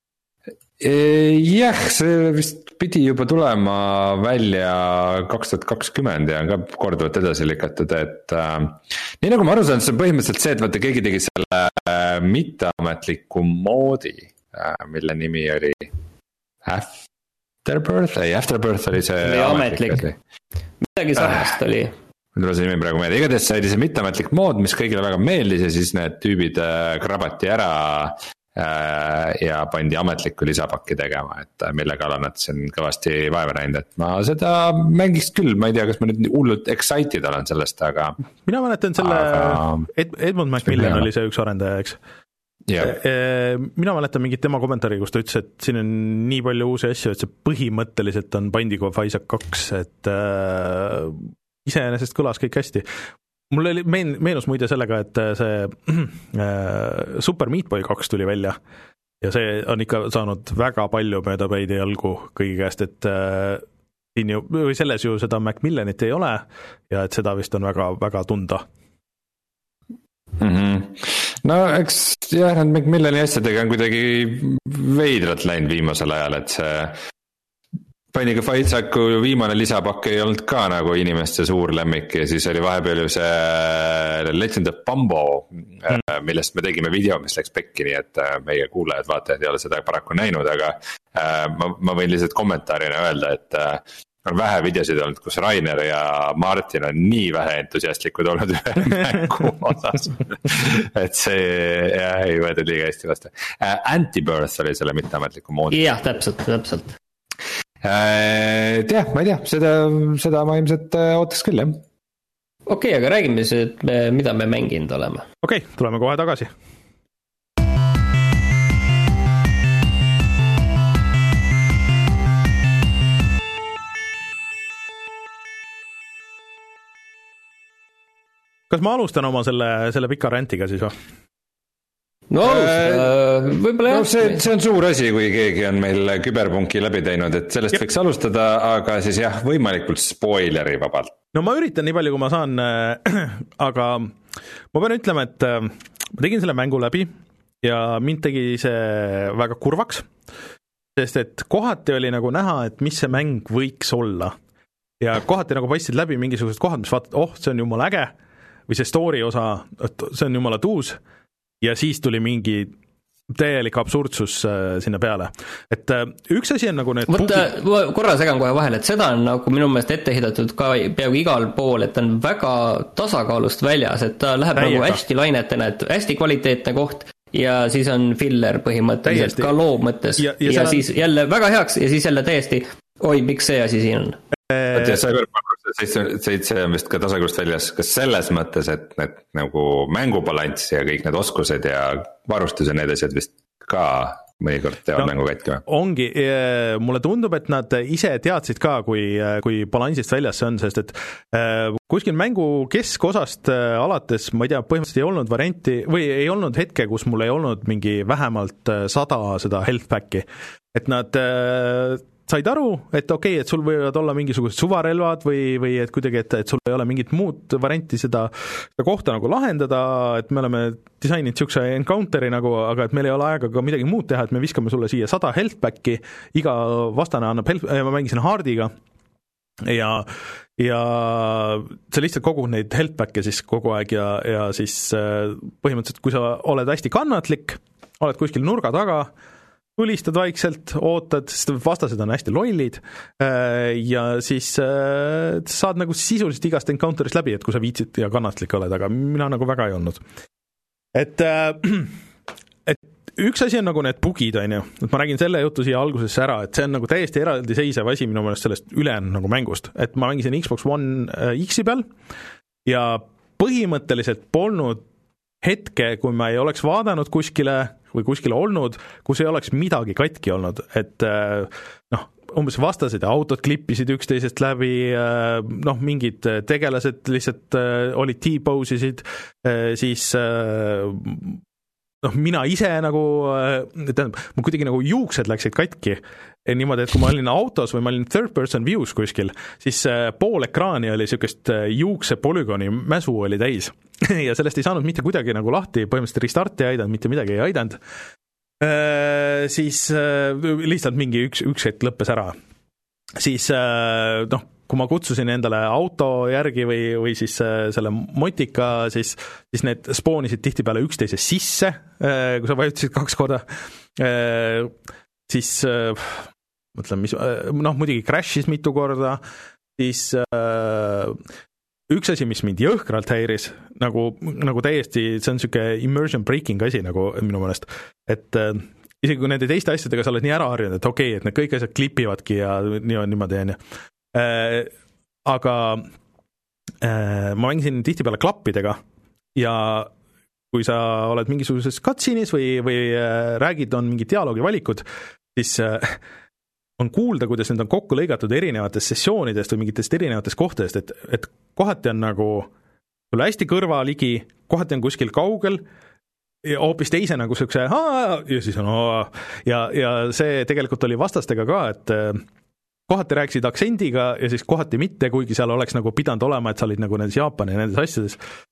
Jah, see vist pidi juba tulema välja kaks tuhat kakskümmend ja on ka korduvalt edasi lükatud, et äh, nii nagu ma aru saan, see on põhimõtteliselt see, et vaata keegi tegi selle äh, mitteametliku moodi, äh, mille nimi oli Afterbirth, ei Afterbirth oli see oli ametlik, midagi sarnast äh, oli. Ma tule see nimi praegu meelde, igatahes see oli see mitteametlik mood, mis kõigile väga meeldis ja siis need tüübid äh, krabati ära ja pandi ametlikku lisapakki tegema, et millega olen nad siin kõvasti vaeva näinud, et ma seda mängiks küll, ma ei tea, kas ma nüüd hullult excited olen sellest, aga mina mäletan selle aga... Ed, Edmund Macmillan oli see üks arendaja, eks yeah. Mina mäletan mingit tema kommentaari, kus ta ütles, et siin on nii palju uusi asju, et see põhimõtteliselt on Binding of Isaac kaks, et äh, iseenesest kõlas kõik hästi. Mul oli meen, meenus muide sellega, et see äh, Super Meat Boy kaks tuli välja ja see on ikka saanud väga palju möödapäidi jalgu kõigi käest, et äh, siin ju, või selles ju seda Macmillanit ei ole ja et seda vist on väga, väga tunda. Mm-hmm. No eks jah, need Macmillani asjadega on kuidagi veidralt läinud viimasel ajal, et see Binding of Isaacu viimane lisapakk ei olnud ka nagu inimeste suur lemmik ja siis oli vahepeal ju see Legend of Bumbo, mm. millest me tegime video, mis läks pekki, nii et meie kuulajad, vaatajad ei ole seda paraku näinud, aga ma, ma võin lihtsalt kommentaarina öelda, et on vähe videosid olnud, kus Rainer ja Martin on nii vähe entusiastlikud olnud ühe mängu osas, et see jah, ei võetud liiga hästi vastu. Antibirth oli selle mitteametliku moodi. Jah, täpselt, täpselt. Äh, jah, ma ei tea, seda, seda ma ilmselt ootaks küll, jah. Okei, okay, aga räägime siis, et me, mida me mänginud oleme. Okei, okay, tuleme kohe tagasi. Kas ma alustan oma selle, selle pika räntiga siis või? No alustada, võib-olla jah. No see, see on suur asi, kui keegi on meil küberpunki läbi teinud, et sellest Jep. võiks alustada, aga siis jah, võimalikult spoileri vabalt. No ma üritan nii palju, kui ma saan, aga ma pean ütlema, et ma tegin selle mängu läbi ja mind tegi see väga kurvaks, sest et kohati oli nagu näha, et mis see mäng võiks olla. Ja kohati nagu paistsid läbi mingisugused kohad, mis vaatad, oh, see on jumala äge, või see story osa, et see on jumala tuus, ja siis tuli mingi täielik absurdsus äh, sinna peale. Et äh, üks asi on nagu need Võtta, bugi... korra segan kohe vahel, et seda on nagu minu meelest ette heidatud ka peaaegu igal pool, et ta on väga tasakaalust väljas, et ta läheb Täiega. nagu hästi lainetena, et hästi kvaliteetne koht ja siis on filler põhimõtteliselt täiesti. Ka loo mõttes ja, ja, ja siis on... jälle väga heaks ja siis jälle täiesti, oi, miks see asi siin on? Ja Cyberpunk seitse on vist ka tasakaalust väljas, kas selles mõttes, et need nagu mängubalanss ja kõik need oskused ja varustus ja need asjad vist ka mõnikord teevad no, mängu katki või? Ongi, mulle tundub, et nad ise teadsid ka, kui, kui balansist väljas see on, sest et äh, kuskil mängu keskosast äh, alates, ma ei tea, põhimõtteliselt ei olnud varianti või ei olnud hetke, kus mul ei olnud mingi vähemalt sada seda health packi, et nad äh, said aru, et okei okay,, et sul võivad olla mingisugused suvarelvad või, või et kuidagi, et, et sul ei ole mingit muud varianti seda, seda kohta nagu lahendada, et me oleme disaininud niisuguse encounteri nagu, aga et meil ei ole aega ka midagi muud teha, et me viskame sulle siia sada health packi, iga vastane annab health, ma mängisin hardiga ja, ja sa lihtsalt kogud neid health packe siis kogu aeg ja, ja siis põhimõtteliselt, kui sa oled hästi kannatlik, oled kuskil nurga taga, tulistad vaikselt, ootad, sest vastased on hästi lollid ja siis saad nagu sisuliselt igast encounterist läbi, et kui sa viitsid ja kannatlik oled, aga mina nagu väga ei olnud. Et äh, üks asi on nagu need bugid, on ju, et ma räägin selle jutu siia algusesse ära, et see on nagu täiesti eraldiseisev asi minu meelest sellest ülejäänud nagu mängust, et ma mängisin Xbox One X-i peal ja põhimõtteliselt polnud hetke, kui ma ei oleks vaadanud kuskile või kuskile olnud, kus ei oleks midagi katki olnud, et noh, umbes vastased ja autod klippisid üksteisest läbi, noh, mingid tegelased lihtsalt olid T-posisid, siis noh, mina ise nagu, tähendab, mul kuidagi nagu juuksed läksid katki niimoodi, et kui ma olin autos või ma olin third person views kuskil, siis pool ekraani oli niisugust juukse polügooni mäsu oli täis ja sellest ei saanud mitte kuidagi nagu lahti, põhimõtteliselt restarti ei aidanud, mitte midagi ei aidanud, siis lihtsalt mingi üks, üks hetk lõppes ära. Siis noh, kui ma kutsusin endale auto järgi või, või siis selle motika, siis, siis need spoonisid tihtipeale üksteise sisse, kui sa vajutasid kaks korda, siis mõtlen, mis, noh, muidugi crash'is mitu korda, siis üks asi, mis mind jõhkralt häiris, nagu, nagu täiesti, see on niisugune immersion breaking asi nagu minu meelest, et isegi kui nende teiste asjadega sa oled nii ära harjunud, et okei, okay, et need kõik asjad klipivadki ja nii on niimoodi, on ju. Äh, aga äh, ma mängisin tihtipeale klappidega ja kui sa oled mingisuguses cutscene'is või, või äh, räägid, on mingi dialoogi valikud, siis äh, on kuulda, kuidas need on kokku lõigatud erinevatest sessioonidest või mingitest erinevatest kohtadest, et, et kohati on nagu sulle hästi kõrvaligi, kohati on kuskil kaugel ja hoopis teise nagu siukse ja siis on ja, ja see tegelikult oli vastastega ka, et kohati rääkisid aktsendiga ja siis kohati mitte, kuigi seal oleks nagu pidanud olema, et sa olid nagu nendes Jaapani ja nendes asjades.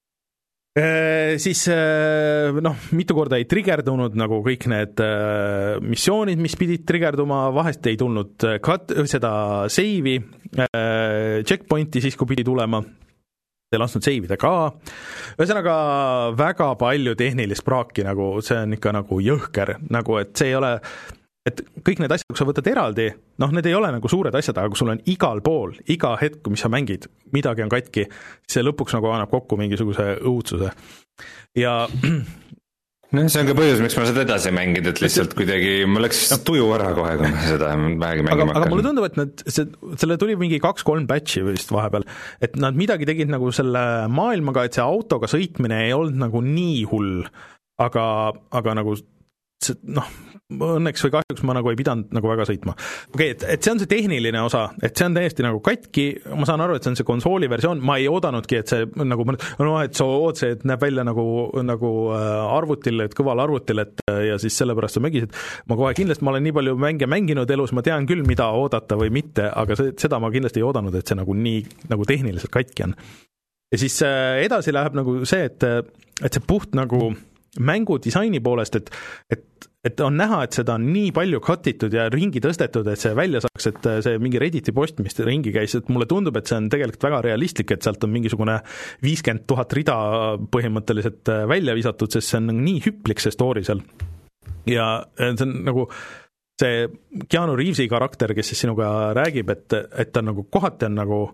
E, siis noh, mitu korda ei triggerdunud nagu kõik need missioonid, mis pidid triggerduma, vahest ei tulnud cut, seda save'i, checkpointi siis, kui pidi tulema, ei lasknud seivida ka. Ühesõnaga väga palju tehnilist praaki, nagu see on ikka nagu jõhker, nagu et see ei ole, et kõik need asjad, kui sa võtad eraldi, noh, need ei ole nagu suured asjad, aga kui sul on igal pool, iga hetk, mis sa mängid, midagi on katki, see lõpuks nagu annab kokku mingisuguse õudsuse. Ja no see on ka põhjus, miks ma seda edasi mängid, et lihtsalt kuidagi, mul läks tuju ära kohe, kui ma seda vähegi mängima hakkan. Aga mulle tundub, et nad, see, selle tuli mingi kaks-kolm batchi vist vahepeal, et nad midagi tegid nagu selle maailmaga, et see autoga sõitmine ei olnud nagu nii hull, aga, aga nagu see, noh, õnneks või kahjuks ma nagu ei pidanud nagu väga sõitma. Okei, okay, et, et see on see tehniline osa, et see on täiesti nagu katki, ma saan aru, et see on see konsooli versioon, ma ei oodanudki, et see nagu, no et see oot, see näeb välja nagu, nagu arvutil, et kõval arvutil, et ja siis sellepärast sa mängisid. Ma kohe kindlasti, ma olen nii palju mänge mänginud elus, ma tean küll, mida oodata või mitte, aga see, seda ma kindlasti ei oodanud, et see nagu nii nagu tehniliselt katki on. Ja siis edasi läheb nagu see, et, et see puht nagu mängu disaini poolest, et, et, et on näha, et seda on nii palju cutitud ja ringi tõstetud, et see välja saaks, et see mingi Redditi post, mis ringi käis, et mulle tundub, et see on tegelikult väga realistlik, et sealt on mingisugune viiskümmend tuhat rida põhimõtteliselt välja visatud, sest see on nii hüplik see story seal. Ja see on nagu see Keanu Reavesi karakter, kes siis sinuga räägib, et, et ta nagu kohati on nagu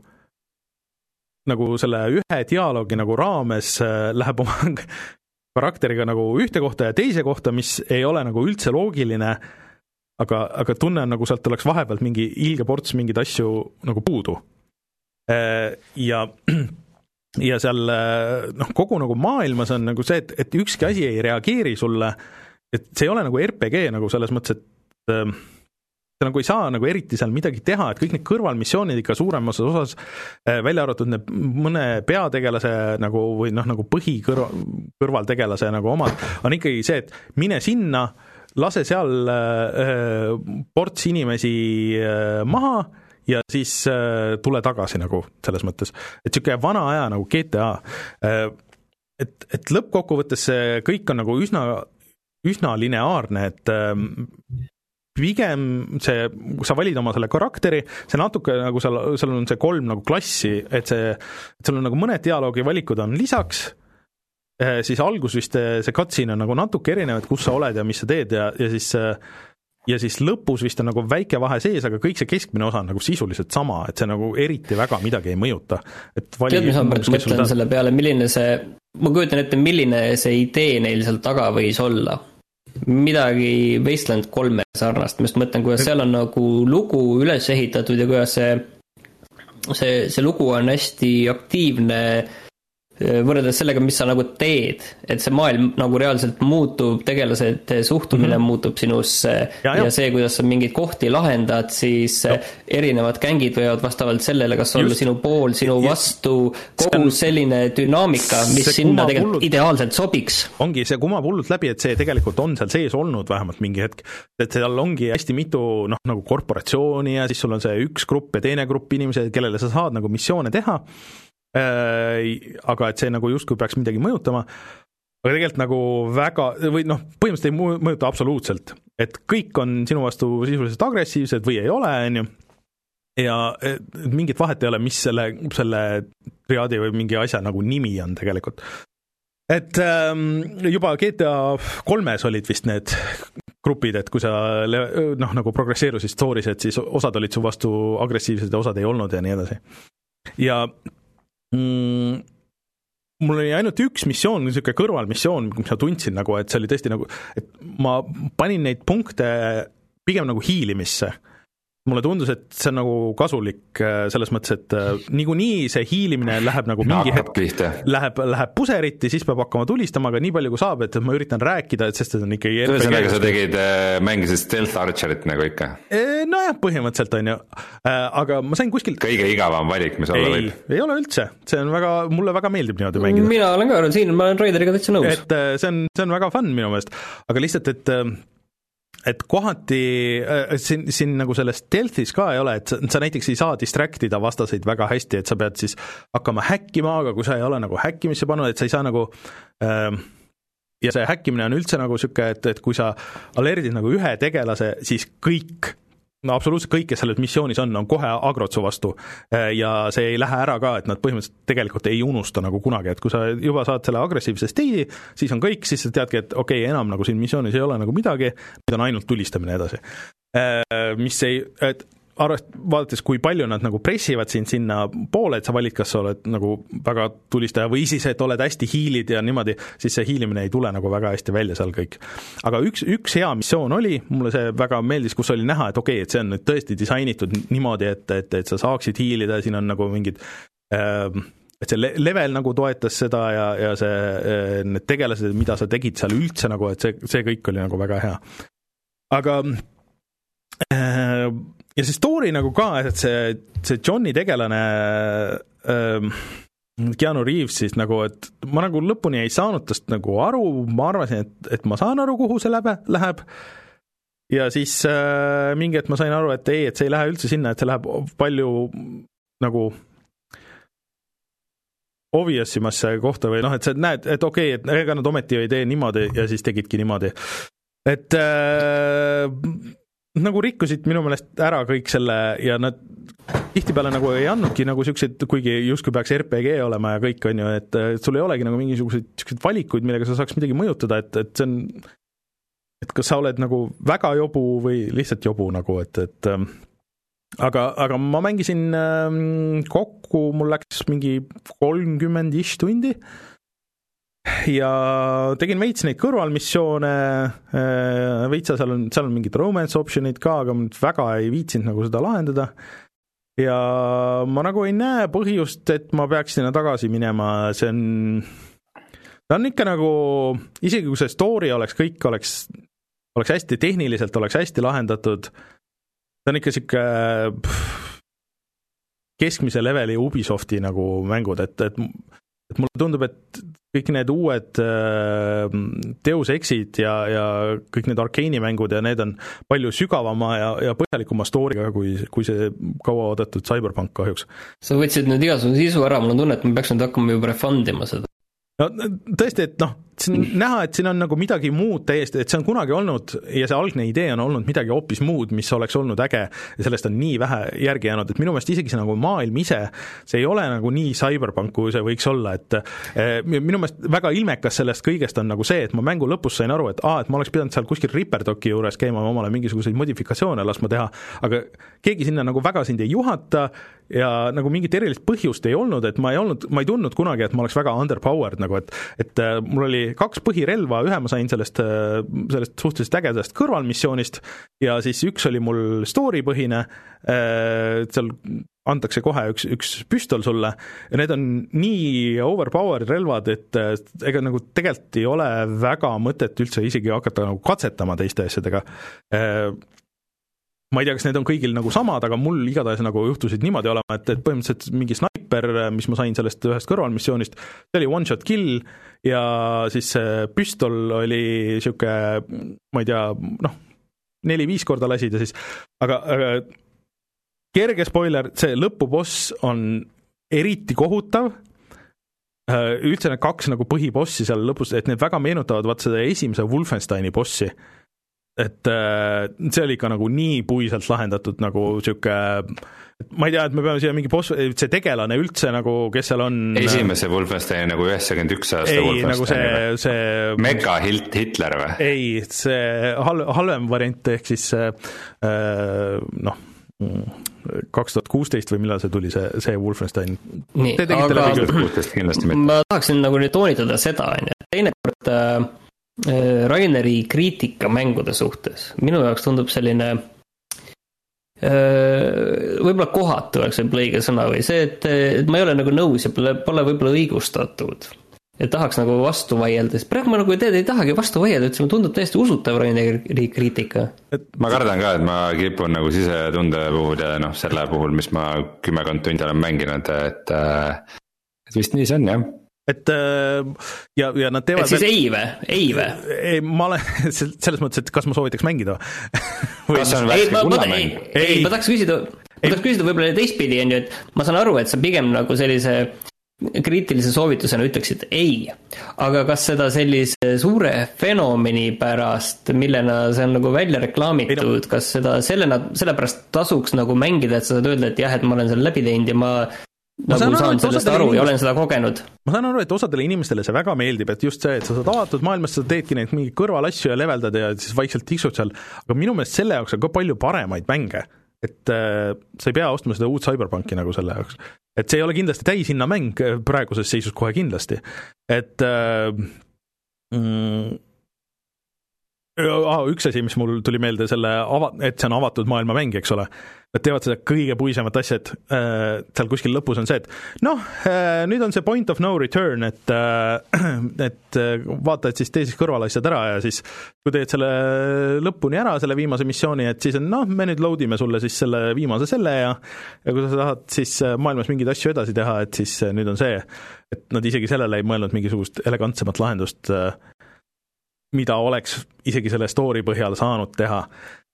nagu selle ühe dialoogi nagu raames läheb oma karakteriga nagu ühte kohta ja teise kohta, mis ei ole nagu üldse loogiline, aga, aga tunne on nagu sealt oleks vahepealt mingi ilge ports mingid asju nagu puudu. Ja, ja seal noh, kogu nagu maailmas on nagu see, et, et ükski asi ei reageeri sulle, et see ei ole nagu R P G nagu selles mõttes, et sa nagu ei saa nagu eriti seal midagi teha, et kõik need kõrvalmissioonid ikka suuremas osas välja arvatud need mõne peategelase nagu või noh, nagu põhikõrval, kõrvaltegelase nagu omad, on ikkagi see, et mine sinna, lase seal äh, ports inimesi äh, maha ja siis äh, tule tagasi nagu selles mõttes. Et siuke vana aja nagu G T A. Äh, et, et lõppkokkuvõttes see kõik on nagu üsna, üsna lineaarne, et äh, pigem see, kui sa valid oma selle karakteri, see natuke nagu seal, seal on see kolm nagu klassi, et see, et seal on nagu mõned dialoogi valikud on lisaks, siis algus vist see cutscene on nagu natuke erinev, et kus sa oled ja mis sa teed ja, ja siis ja siis lõpus vist on nagu väike vahe sees, aga kõik see keskmine osa on nagu sisuliselt sama, et see nagu eriti väga midagi ei mõjuta. Et vali, tead, mis ma pärast mõtlen selle peale, milline see, ma kujutan ette, milline see idee neil seal taga võis olla. midagi Wasteland kolme sarnast, ma just mõtlen, kuidas seal on nagu lugu üles ehitatud ja kuidas see, see, see lugu on hästi aktiivne võrreldes sellega, mis sa nagu teed, et see maailm nagu reaalselt muutub, tegelased suhtumine mm-hmm. muutub sinusse ja, ja see, kuidas sa mingeid kohti lahendad, siis ja. erinevad gängid võivad vastavalt sellele, kas olla sinu pool, sinu vastu, kogu on, selline dünaamika, mis sinna tegelikult hullud, ideaalselt sobiks. Ongi, see kumab hullult läbi, et see tegelikult on seal sees olnud vähemalt mingi hetk, et seal ongi hästi mitu noh, nagu korporatsiooni ja siis sul on see üks grupp ja teine grupp inimesed, kellele sa saad nagu missioone teha, aga et see nagu justkui peaks midagi mõjutama, aga tegelikult nagu väga, või noh, põhimõtteliselt ei mõjuta absoluutselt, et kõik on sinu vastu sisuliselt agressiivsed või ei ole, on ju, ja mingit vahet ei ole, mis selle, selle triaadi või mingi asja nagu nimi on tegelikult. Et juba G T A kolmes olid vist need grupid, et kui sa noh, nagu progresseerusid stories, et siis osad olid su vastu agressiivsed ja osad ei olnud ja nii edasi. Ja Mm, mul oli ainult üks missioon, niisugune kõrvalmissioon, mis ma tundsin nagu, et see oli tõesti nagu, et ma panin neid punkte pigem nagu hiilimisse. Mulle tundus, et see on nagu kasulik selles mõttes, et niikuinii see hiilimine läheb nagu mingi hetk, läheb, läheb puseriti, siis peab hakkama tulistama, aga nii palju kui saab, et ma üritan rääkida, et sest et on ikkagi ühesõnaga sa tegid, mängisid Stealth Archerit nagu ikka? Nojah, põhimõtteliselt on ju, aga ma sain kuskilt kõige igavam valik, mis olla võib? Ei ole üldse, see on väga, mulle väga meeldib niimoodi mängida. Mina olen ka siin, ma olen Raideriga täitsa nõus. Et see on, see on väga fun minu meelest, aga lihtsalt, et et kohati äh, siin, siin nagu selles stealthis ka ei ole, et sa, sa näiteks ei saa distractida vastaseid väga hästi, et sa pead siis hakkama häkkima, aga kui sa ei ole nagu häkkimisse pannud, et sa ei saa nagu äh, ja see häkkimine on üldse nagu siuke, et, et kui sa alerdid nagu ühe tegelase, siis kõik no absoluutselt kõik, kes selles missioonis on, on kohe agrotsu vastu ja see ei lähe ära ka, et nad põhimõtteliselt tegelikult ei unusta nagu kunagi, et kui sa juba saad selle agressiivse steidi, siis on kõik, siis sa teadki, et okei, okay, enam nagu siin missioonis ei ole nagu midagi, mida on ainult tulistamine edasi. Mis ei, et arvest, vaadates, kui palju nad nagu pressivad sind sinna poole, et sa valid, kas sa oled nagu väga tulistaja või siis, et oled hästi hiilid ja niimoodi, siis see hiilimine ei tule nagu väga hästi välja seal kõik. Aga üks, üks hea missioon oli, mulle see väga meeldis, kus oli näha, et okei, okay, et see on nüüd tõesti disainitud niimoodi, et, et, et sa saaksid hiilida, siin on nagu mingid äh, et see level nagu toetas seda ja, ja see, need tegelased, mida sa tegid seal üldse nagu, et see, see kõik oli nagu väga hea. Aga äh, ja see story nagu ka, et see, see Johnny tegelane äh, Keanu Reeves siis nagu, et ma nagu lõpuni ei saanud tast nagu aru, ma arvasin, et, et ma saan aru, kuhu see läbe, läheb ja siis äh, mingi, et ma sain aru, et ei, et see ei lähe üldse sinna, et see läheb palju nagu obviousimasse kohta või noh, et sa näed, et okei, et ega nad ometi ei tee niimoodi ja siis tegidki niimoodi. Et äh, nagu rikkusid minu meelest ära kõik selle ja nad tihtipeale nagu ei andnudki nagu siukseid, kuigi justkui peaks R P G olema ja kõik on ju, et sul ei olegi nagu mingisuguseid siukseid valikuid, millega sa saaks midagi mõjutada, et, et see on, et kas sa oled nagu väga jobu või lihtsalt jobu nagu, et, et aga, aga ma mängisin kokku, mul läks mingi kolmkümmend ish tundi ja tegin veits neid kõrvalmissioone, veitsa seal on, seal on mingid romance optionid ka, aga ma väga ei viitsinud nagu seda lahendada ja ma nagu ei näe põhjust, et ma peaks sinna tagasi minema, see on ta on ikka nagu, isegi kui see story oleks, kõik oleks oleks hästi tehniliselt, oleks hästi lahendatud, ta on ikka siuke keskmise leveli Ubisofti nagu mängud, et, et, et mulle tundub, et kõik need uued äh, Deus Exid ja, ja kõik need Arcane'i mängud ja need on palju sügavama ja, ja põhjalikuma story'ga, kui, kui see kaua oodatud Cyberpunk kahjuks. Sa võtsid nüüd igasugune sisu ära, mul on tunne, et ma peaks nüüd hakkama juba refundima seda. No tõesti, et noh, siin näha, et siin on nagu midagi muud täiesti, et see on kunagi olnud ja see algne idee on olnud midagi hoopis muud, mis oleks olnud äge ja sellest on nii vähe järgi jäänud, et minu meelest isegi see nagu maailm ise, see ei ole nagu nii Cyberpunk, kui see võiks olla, et eh, minu meelest väga ilmekas sellest kõigest on nagu see, et ma mängu lõpus sain aru, et aa, et ma oleks pidanud seal kuskil Ripperdoki juures käima omale mingisuguseid modifikatsioone laskma teha, aga keegi sinna nagu väga sind ei juhata ja nagu mingit erilist põhjust ei olnud, et ma ei olnud, ma ei tundnud kunagi, et ma oleks väga underpowered nagu, et, et mul oli kaks põhirelva, ühe ma sain sellest, sellest suhteliselt ägedast kõrvalmissioonist ja siis üks oli mul story põhine, seal antakse kohe üks, üks püstol sulle ja need on nii overpowered relvad, et ega nagu tegelikult ei ole väga mõtet üldse isegi hakata nagu katsetama teiste asjadega. Ma ei tea, kas need on kõigil nagu samad, aga mul igatahes nagu juhtusid niimoodi olema, et, et põhimõtteliselt mingi sniper, mis ma sain sellest ühest kõrvalmissioonist, see oli one shot kill ja siis püstol oli siuke, ma ei tea, noh, neli-viis korda lasid ja siis, aga, aga kerge spoiler, see lõpuboss on eriti kohutav, üldse need kaks nagu põhibossi seal lõpus, et need väga meenutavad vaat seda esimese Wolfensteini bossi, et see oli ikka nagu nii puiselt lahendatud nagu siuke, ma ei tea, et me peame siia mingi boss, see tegelane üldse nagu, kes seal on esimese Wolfensteini nagu üheksakümmend üks aasta ei, Wolfensteini nagu see, see Mega Hitler või? Ei, see hal- halvem variant ehk siis noh, kaks tuhat kuusteist või millal see tuli, see, see Wolfenstein. Nii, aga ma tahaksin nagu nüüd toonitada seda, et teinekord äh, Raineri kriitika mängude suhtes minu jaoks tundub selline võib-olla kohatu oleks võib-olla õige sõna või see, et, et ma ei ole nagu nõus ja pole, pole võib-olla õigustatud ja tahaks nagu vastu vaielda, sest praegu ma nagu ei tea, ei tahagi vastu vaielda, et see tundub täiesti usutav Raineri kriitika. Ma kardan ka, et ma kipun nagu sisetunde puhul ja noh, selle puhul, mis ma kümmekond tundi olen mänginud, et, et vist nii see on, jah. Et ja, ja nad teevad... Et siis ei vä? Ei vä? Ei, ma olen selles mõttes, et kas ma soovitaks mängida või? Kas on värske kuna mäng? Ei, ei, ma tahaks küsida, ma tahaks küsida võib-olla teistpidi, on ju, et ma saan aru, et sa pigem nagu sellise kriitilise soovitusena ütleksid ei, aga kas seda sellise suure fenomeni pärast, millena see on nagu välja reklaamitud, kas seda sellena, sellepärast tasuks nagu mängida, et sa saad öelda, et jah, et ma olen selle läbi teinud ja ma Ma nagu saan, saan sellest aru inimest... ja olen seda kogenud. Ma saan aru, et osadele inimestele see väga meeldib, et just see, et sa saad avatud maailmas, sa teedki neid mingi kõrvalasju ja leveldad ja siis vaikselt tiksud seal, aga minu meelest selle jaoks on ka palju paremaid mänge, et äh, sa ei pea ostma seda uut Cyberpunki nagu selle jaoks, et see ei ole kindlasti täishinna mäng praeguses seisus kohe kindlasti, et äh, mm, ah, üks asi, mis mul tuli meelde selle, ava- et see on avatud maailma mäng, eks ole. Nad teevad seda kõige puisemat asja, et äh, seal kuskil lõpus on see, et noh, äh, nüüd on see point of no return, et, äh, et äh, vaata, et siis tee siis kõrvalasjad ära ja siis kui teed selle lõpuni ära, selle viimase missiooni, et siis on noh, me nüüd loadime sulle siis selle viimase selle ja, ja kui sa tahad siis maailmas mingeid asju edasi teha, et siis nüüd on see, et nad isegi sellele ei mõelnud mingisugust elegantsemat lahendust, äh, mida oleks isegi selle story põhjal saanud teha.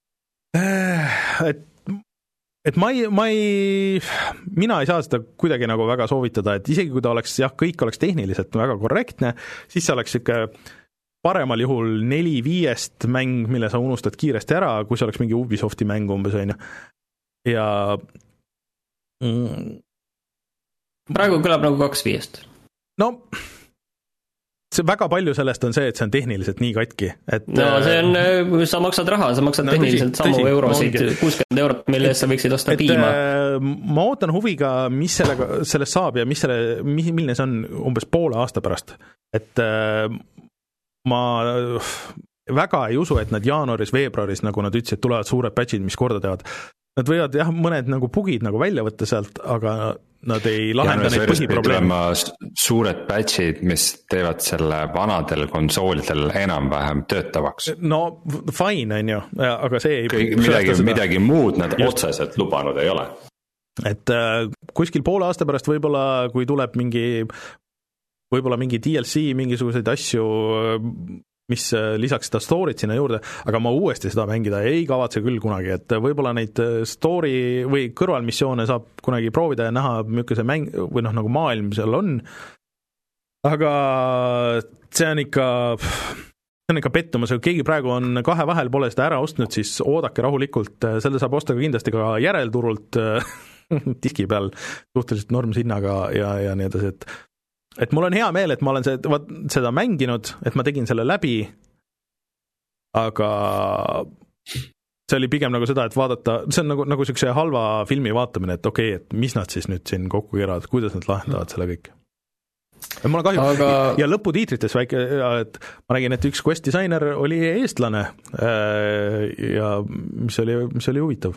Et, et ma ei, ma ei, mina ei saa seda kuidagi nagu väga soovitada, et isegi kui ta oleks, jah, kõik oleks tehniliselt väga korrektne, siis see oleks siuke paremal juhul neli viiest mäng, mille sa unustad kiiresti ära, kui see oleks mingi Ubisofti mäng umbes, on ju. Ja mm, praegu kõlab nagu kaks viiest. No see väga palju sellest on see, et see on tehniliselt nii katki, et no see on, sa maksad raha, sa maksad no, tehniliselt tõsi, samu tõsi, eurosid, kuuskümmend eurot, mille eest sa võiksid osta et, piima. Ma ootan huviga, mis sellega, sellest saab ja mis selle, milline see on umbes poole aasta pärast, et ma väga ei usu, et nad jaanuaris, veebruaris, nagu nad ütlesid, tulevad suured patchid, mis korda teevad. Nad võivad jah, mõned nagu bugid nagu välja võtta sealt, aga nad ei lahenda ja, neid põhiprobleeme. Suured patchid, mis teevad selle vanadel konsoolidel enam-vähem töötavaks. No fine, on ju, aga see ei... Kõik, midagi, midagi muud nad just otseselt lubanud ei ole. Et äh, kuskil poole aasta pärast võib-olla, kui tuleb mingi, võib-olla mingi D L C, mingisuguseid asju... mis lisaks seda story't sinna juurde, aga ma uuesti seda mängida ei kavatse küll kunagi, et võib-olla neid story või kõrvalmissioone saab kunagi proovida ja näha, milline see mäng või noh, nagu maailm seal on, aga see on ikka, see on ikka pettumus, kui keegi praegu on kahe vahel, pole seda ära ostnud, siis oodake rahulikult, selle saab osta ka kindlasti ka järelturult diski peal suhteliselt normshinnaga ja, ja nii edasi, et et mul on hea meel, et ma olen seda, seda mänginud, et ma tegin selle läbi, aga see oli pigem nagu seda, et vaadata, see on nagu, nagu siukse halva filmi vaatamine, et okei, okay, et mis nad siis nüüd siin kokku keeravad, kuidas nad lahendavad selle kõik. mul on kahju Aga... ja lõputiitrites väike, et ma nägin, et üks quest disainer oli eestlane ja mis oli, mis oli huvitav.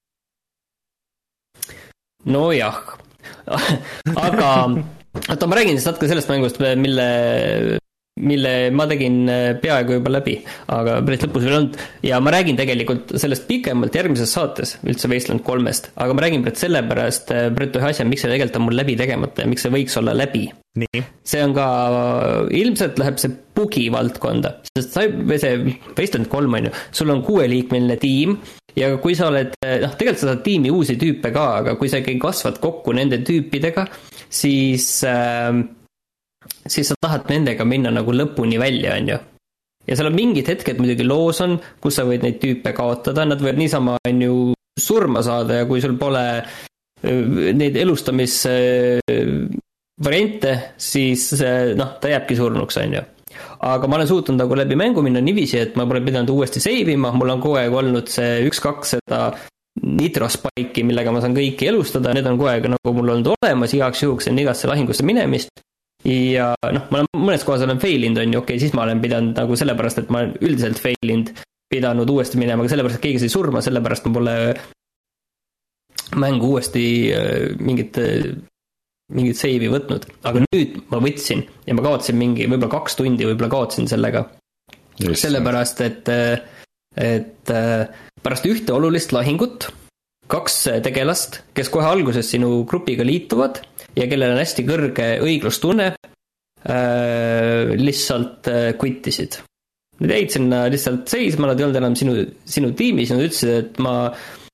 Nojah, aga oota, ma räägin siis natuke sellest mängust, mille, mille ma tegin peaaegu juba läbi, aga päris lõpus veel olnud. Ja ma räägin tegelikult sellest pikemalt järgmises saates, üldse Wasteland kolmest, aga ma räägin Brett sellepärast, Brett ühe asja, miks see tegelikult on mul läbi tegemata ja miks see võiks olla läbi. Nii. See on ka, ilmselt läheb see bugi valdkonda, sest sa, see Wasteland kolm on ju, sul on kuueliikmeline tiim ja kui sa oled, noh, tegelikult sa saad tiimi uusi tüüpe ka, aga kui sa ikkagi kasvad kokku nende tüüpidega, siis, äh, siis sa tahad nendega minna nagu lõpuni välja, on ju. Ja seal on mingid hetked muidugi loos on, kus sa võid neid tüüpe kaotada, nad võivad niisama on ju surma saada ja kui sul pole neid elustamis variante, siis noh, ta jääbki surnuks, on ju. Aga ma olen suutnud nagu läbi mängu minna niiviisi, et ma pole pidanud uuesti save ima, mul on kogu aeg olnud see üks-kaks seda nitro spike'i, millega ma saan kõiki elustada, need on kogu aeg nagu mul olnud olemas, igaks juhuks on igasse lahingusse minemist ja noh, ma olen mõnes kohas olen failinud, on ju, okei, okay, siis ma olen pidanud nagu sellepärast, et ma olen üldiselt failinud, pidanud uuesti minema, aga sellepärast, et keegi sai surma, sellepärast ma pole mängu uuesti mingit mingit save'i võtnud, aga nüüd ma võtsin ja ma kaotsin mingi, võib-olla kaks tundi võib-olla kaotsin sellega. Just. Sellepärast, et, et pärast ühte olulist lahingut kaks tegelast, kes kohe alguses sinu grupiga liituvad ja kellel on hästi kõrge õiglustunne, lihtsalt quittisid. Nad jäid sinna lihtsalt seisma, nad ei olnud enam sinu, sinu tiimis ja nad ütlesid, et ma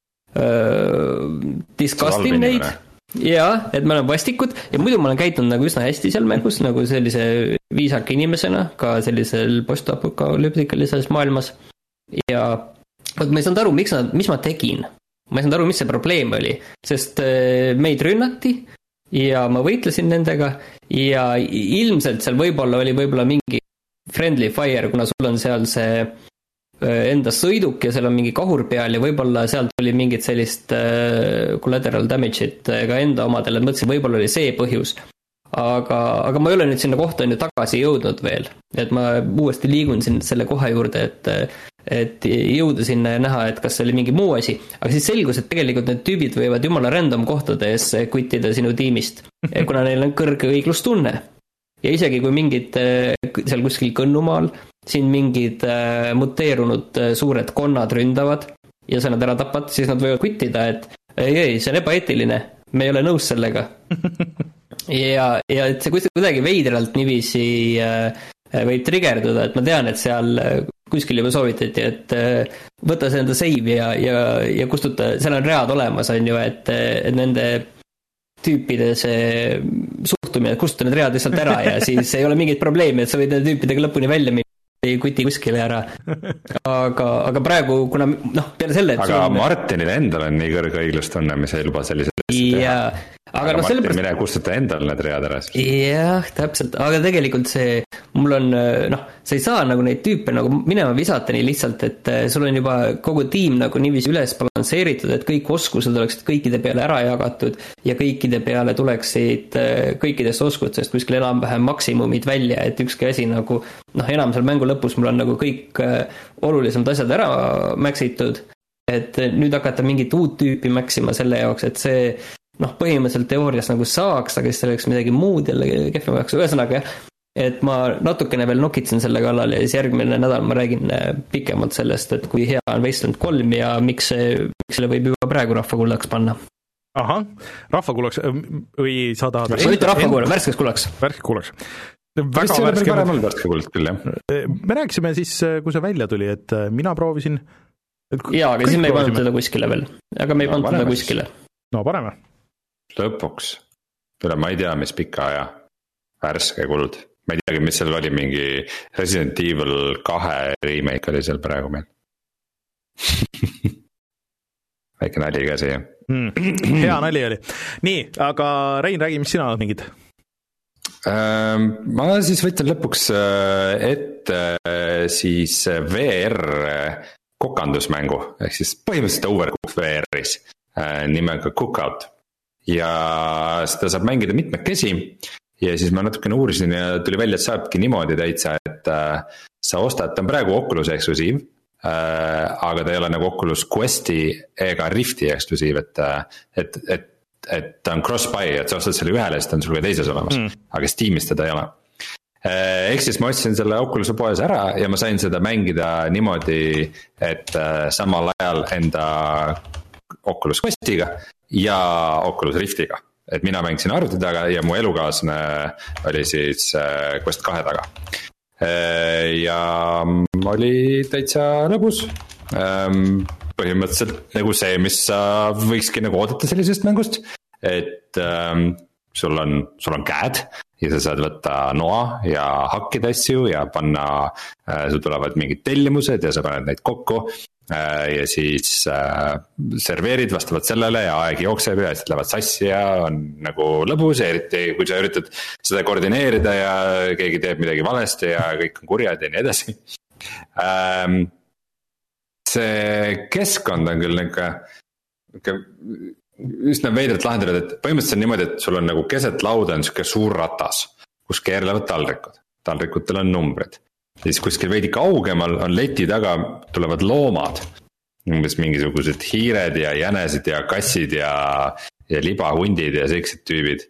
äh, disgustin neid. Jaa, et me oleme vastikud ja muidu ma olen käitunud nagu üsna hästi seal mängus, nagu sellise viisaka inimesena, ka sellisel post-apokalüptikalises maailmas. Ja võt, ma ei saanud aru, miks nad, mis ma tegin. Ma ei saanud aru, mis see probleem oli, sest meid rünnati ja ma võitlesin nendega ja ilmselt seal võib-olla oli võib-olla mingi friendly fire, kuna sul on seal see enda sõiduk ja seal on mingi kahur peal ja võib-olla sealt oli mingit sellist äh, collateral damage'it ka enda omadele, mõtlesin, võib-olla oli see põhjus. Aga, aga ma ei ole nüüd sinna kohta on ju tagasi jõudnud veel, et ma uuesti liigun siin selle koha juurde, et, et jõuda sinna ja näha, et kas see oli mingi muu asi. Aga siis selgus, et tegelikult need tüübid võivad jumala random kohtades kuttida sinu tiimist, kuna neil on kõrge õiglustunne. Ja isegi kui mingid seal kuskil Kõnnumaal siin mingid äh, muteerunud äh, suured konnad ründavad ja sa nad ära tapad, siis nad võivad kuttida, et ei, ei, see on ebaeetiline, me ei ole nõus sellega. ja, ja et see kuidagi veidralt niiviisi äh, võib triggerduda, et ma tean, et seal äh, kuskil juba soovitati, et äh, võta see enda save ja, ja, ja kustuta, seal on read olemas, on ju, et, et nende tüüpide see suhtumine, et kustuta need read lihtsalt ära ja siis ei ole mingit probleemi, et sa võid nende tüüpidega lõpuni välja minna. Ei kuti kuskile ära. Aga, aga praegu, kuna noh, peale selle... Aga on... Martinil endal on nii kõrge õiglustunne, mis ei luba sellised asjad teha. Aga, aga no Martin sellepärast... mine kustuta endal need read ära. Jah, täpselt. Aga tegelikult see, mul on, noh, sa ei saa nagu neid tüüpe nagu minema visata nii lihtsalt, et sul on juba kogu tiim nagu niiviisi üles balansseeritud, et kõik oskused oleksid kõikide peale ära jagatud ja kõikide peale tuleksid kõikidest oskustest kuskil enam-vähem maksimumid välja, et ükski asi nagu, noh, enam seal mängu lõpus mul on nagu kõik olulisemad asjad ära mäksitud, et nüüd hakata mingit uut tüüpi mäksima selle jaoks, et see noh, põhimõtteliselt teoorias nagu saaks, aga siis selleks midagi muud jälle kehvemaks, ühesõnaga jah, et ma natukene veel nokitsen selle kallal ja siis järgmine nädal ma räägin pikemalt sellest, et kui hea on Wasteland kolm ja miks, see, miks selle võib juba praegu rahvakullaks panna. Ahah, rahvakullaks või sa tahad... Ma ütle rahvakullaks, värskes kullaks. Värskes kullaks. Väga värske parem olnud värske kullaks küll, jah. Me rääkisime siis, kui see välja tuli, et mina proovisin... Jaa, aga siis me ei pannud teda kuskile veel. Aga me ei pannud teda kuskile. No paneme. Lõpuks. Tule, ma ei tea, mis pika aja. Värske kuld. Ma ei teagi, mis seal oli, mingi Resident Evil kahe remake oli seal praegu meil. Väike nali ka siia. Mm, hea nali oli. Nii, aga Rein, räägi, mis sina oled mingid? Ma siis võtan lõpuks ette siis V R kokandusmängu, ehk siis põhimõtteliselt Overcooked V R-is nimega Cookout. Ja seda saab mängida mitmekesi ja siis ma natukene uurisin ja tuli välja, et saabki niimoodi täitsa, et äh, sa ostad, ta on praegu Oculus eksklusiiv äh,, aga ta ei ole nagu Oculus Questi ega Rifti eksklusiiv, et, et, et, et ta on cross-buy, et sa ostad selle ühele, siis ta on sul ka teises olemas mm., aga Steamis teda ei ole. Ehk siis ma ostsin selle Oculus poes ära ja ma sain seda mängida niimoodi, et samal ajal enda Oculus Questiga ja Oculus Riftiga. Et mina mängisin arvuti taga ja mu elukaasne oli siis Quest kahe taga. Ja oli täitsa lõbus. Põhimõtteliselt nagu see, mis sa võikski nagu oodata sellisest mängust, et sul on, sul on käed ja sa saad võtta noa ja hakkida asju ja panna, sul tulevad mingid tellimused ja sa paned neid kokku ja siis serveerid vastavalt sellele ja aeg jookseb ja siis lähevad sassi ja on nagu lõbus, eriti kui sa üritad seda koordineerida ja keegi teeb midagi valesti ja kõik on kurjad ja nii edasi. See keskkond on küll niisugune üsna veidralt lahendatud, et põhimõtteliselt on niimoodi, et sul on nagu keset lauda on siuke suur ratas, kus keerlevad taldrikud. Taldrikutel on numbrid. Siis kuskil veidi kaugemal on leti taga tulevad loomad. Umbes mingisugused hiired ja jänesid ja kassid ja, ja libahundid ja sellised tüübid,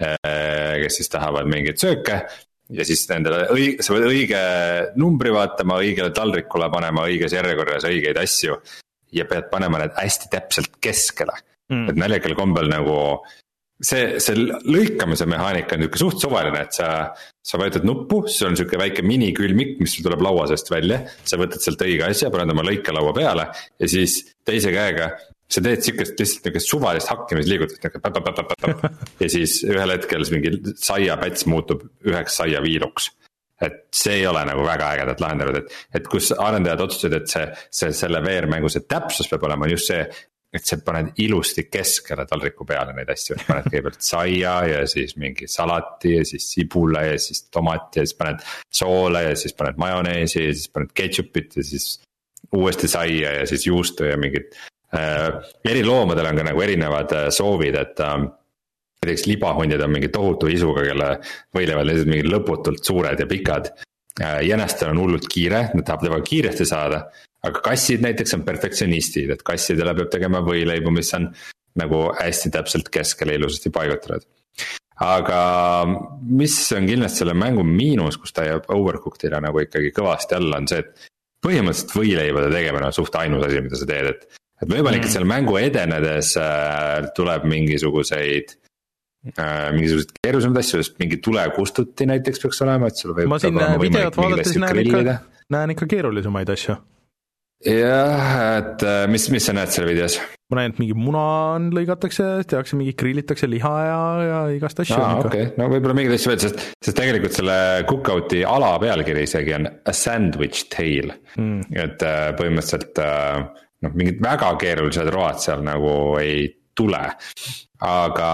kes siis tahavad mingeid sööke. Ja siis nendele õige, sa võid õige numbri vaatama, õigele taldrikule panema õiges järjekorras õigeid asju. Ja pead panema need hästi täpselt keskele. Mm. Et näljakal kombel nagu see, see lõikamise mehaanika on niisugune suht suvaline, et sa, sa võtad nuppu, see on niisugune väike minikülmik, mis tuleb laua seest välja, sa võtad sealt õige asja, paned oma lõikelaua peale ja siis teise käega sa teed niisugust lihtsalt niisugust suvalist hakkimisliigutust ja siis ühel hetkel mingi saiapäts muutub üheks saiaviiluks. Et see ei ole nagu väga ägedat lahendanud, et, et kus arendajad otsustasid, et see, see, selle V R-mängu see täpsus peab olema just see, et sa paned ilusti keskele taldriku peale neid asju, et paned kõigepealt saia ja siis mingi salati ja siis sibula ja siis tomati ja siis paned soole ja siis paned majoneesi ja siis paned ketšupit ja siis uuesti saia ja siis juustu ja mingid äh, eri loomadel on ka nagu erinevad äh, soovid, et äh, näiteks libahundid on mingi tohutu isuga, kelle võilevad lihtsalt mingi lõputult suured ja pikad äh, jänestel on hullult kiire, nad tahab temaga kiiresti saada. Aga kassid näiteks on perfektsionistid, et kassidele peab tegema võileibu, mis on nagu hästi täpselt keskele ilusasti paigutatud. Aga mis on kindlasti selle mängu miinus, kus ta jääb Overcookedile nagu ikkagi kõvasti alla, on see, et põhimõtteliselt võileibade tegemine on suht ainus asi, mida sa teed, et, et võib-olla ikka selle mängu edenedes äh, tuleb mingisuguseid äh, mingisuguseid keerulisemaid asju, sest mingi tule kustuti näiteks peaks olema, et sul võib ma siin videot vaadates näen ikka, näen ikka keerulisemaid asju. Jah, et mis, mis sa näed selle videos? Ma näen, et mingi muna on lõigatakse, tehakse mingi grillitakse liha ja, ja igast asju. Aa, okei, okay. No võib-olla mingid asju veel, sest, sest tegelikult selle Cookouti ala pealkiri isegi on A Sandwich Tale mm. Et põhimõtteliselt no, mingid väga keerulised road seal nagu ei tule. Aga,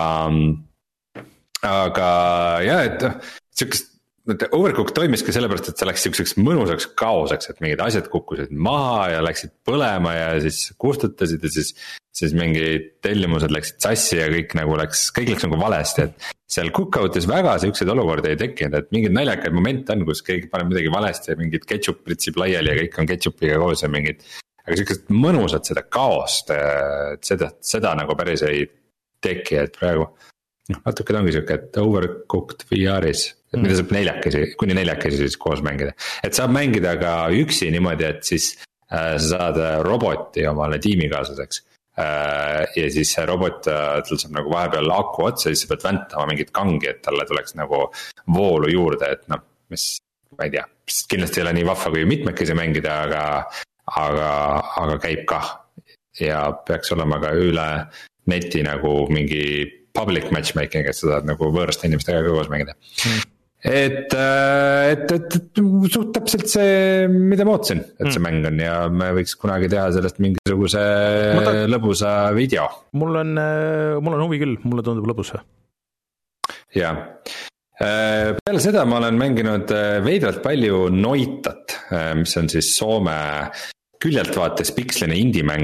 aga jah, et siukest Overcooked toimiski sellepärast, et see läks siukseks mõnusaks kaoseks, et mingid asjad kukkusid maha ja läksid põlema ja siis kustutasid ja siis, siis mingid tellimused läksid sassi ja kõik nagu läks, kõik läks nagu valesti, et seal Cookoutis väga siukseid olukordi ei tekkinud, et mingid naljakaid momente on, kus keegi paneb midagi valesti ja mingid ketchup pritsib laiali ja kõik on ketchupiga koos ja mingid, aga siukest mõnusat seda kaost, et seda, seda nagu päris ei teki, et praegu natuke ta ongi siuke, et Overcooked V R-is, et mida saab neljakesi, kuni neljakesi siis koos mängida. Et saab mängida ka üksi niimoodi, et siis äh, sa saad roboti omale tiimikaaslaseks äh, ja siis see robot, tal saab nagu vahepeal aku otsa, siis sa pead väntama mingit kangi, et talle tuleks nagu voolu juurde, et noh, mis, ma ei tea, kindlasti ei ole nii vahva kui mitmekesi mängida, aga, aga, aga käib kah ja peaks olema ka üle neti nagu mingi public matchmaking, et sa saad nagu võõraste inimestega koos mängida mm. et, et, et, et suht täpselt see, mida ma ootsin, et mm. see mäng on ja me võiks kunagi teha sellest mingisuguse ta... lõbusa video. Mul on, mul on huvi küll, mulle tundub lõbus. Jaa. Peale seda ma olen mänginud veidralt palju Noitat, mis on siis Soome küljelt vaates piksline indie-mäng,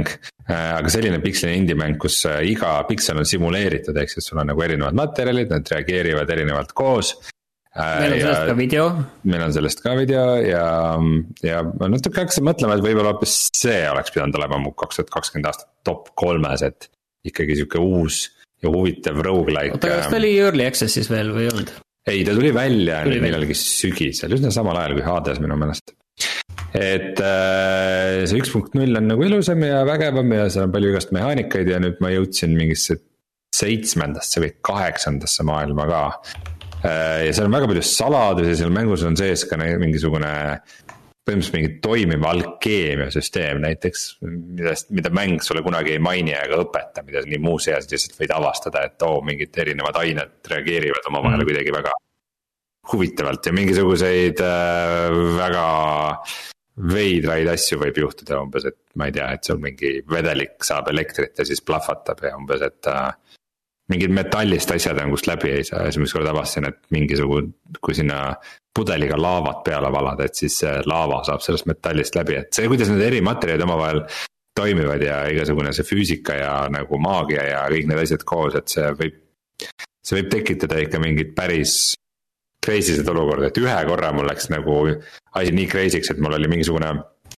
aga selline pikseli indie-mäng, kus iga piksel on simuleeritud, ehk siis sul on nagu erinevad materjalid, nad reageerivad erinevalt koos. Meil on sellest ka video. Meil on sellest ka video ja, ja ma natuke hakkasin mõtlema, et võib-olla hoopis see oleks pidanud olema mu kaks tuhat kakskümmend aastat top kolmes, et ikkagi siuke uus ja huvitav roguelike. Oota, kas ta oli Early Access'is veel või olnud? Ei, ta tuli välja tuli millalgi sügisel, üsna samal ajal kui Hades minu meelest. Et äh, see üks punkt null on nagu ilusam ja vägevam ja seal on palju igast mehaanikaid ja nüüd ma jõudsin mingisse seitsmendasse või kaheksandasse maailma ka. Ja seal on väga palju saladusi, seal mängus on sees ka mingisugune põhimõtteliselt mingi toimiva alkeemiasüsteem näiteks, millest, mida mäng sulle kunagi ei maini ega õpeta, mida nii muu seas lihtsalt võid avastada, et oo, mingid erinevad ained reageerivad oma vahele kuidagi väga huvitavalt ja mingisuguseid äh, väga veidraid asju võib juhtuda umbes, et ma ei tea, et sul mingi vedelik saab elektrit ja siis plahvatab ja umbes, et äh, mingid metallist asjad on, kust läbi ei saa, esimest korda avastasin, et mingisugune, kui sinna pudeliga laavat peale valada, et siis laava saab sellest metallist läbi, et see, kuidas need eri materjalid omavahel toimivad ja igasugune see füüsika ja nagu maagia ja kõik need asjad koos, et see võib, see võib tekitada ikka mingid päris crazy'sed olukorda, et ühe korra mul läks nagu asi nii crazy'ks, et mul oli mingisugune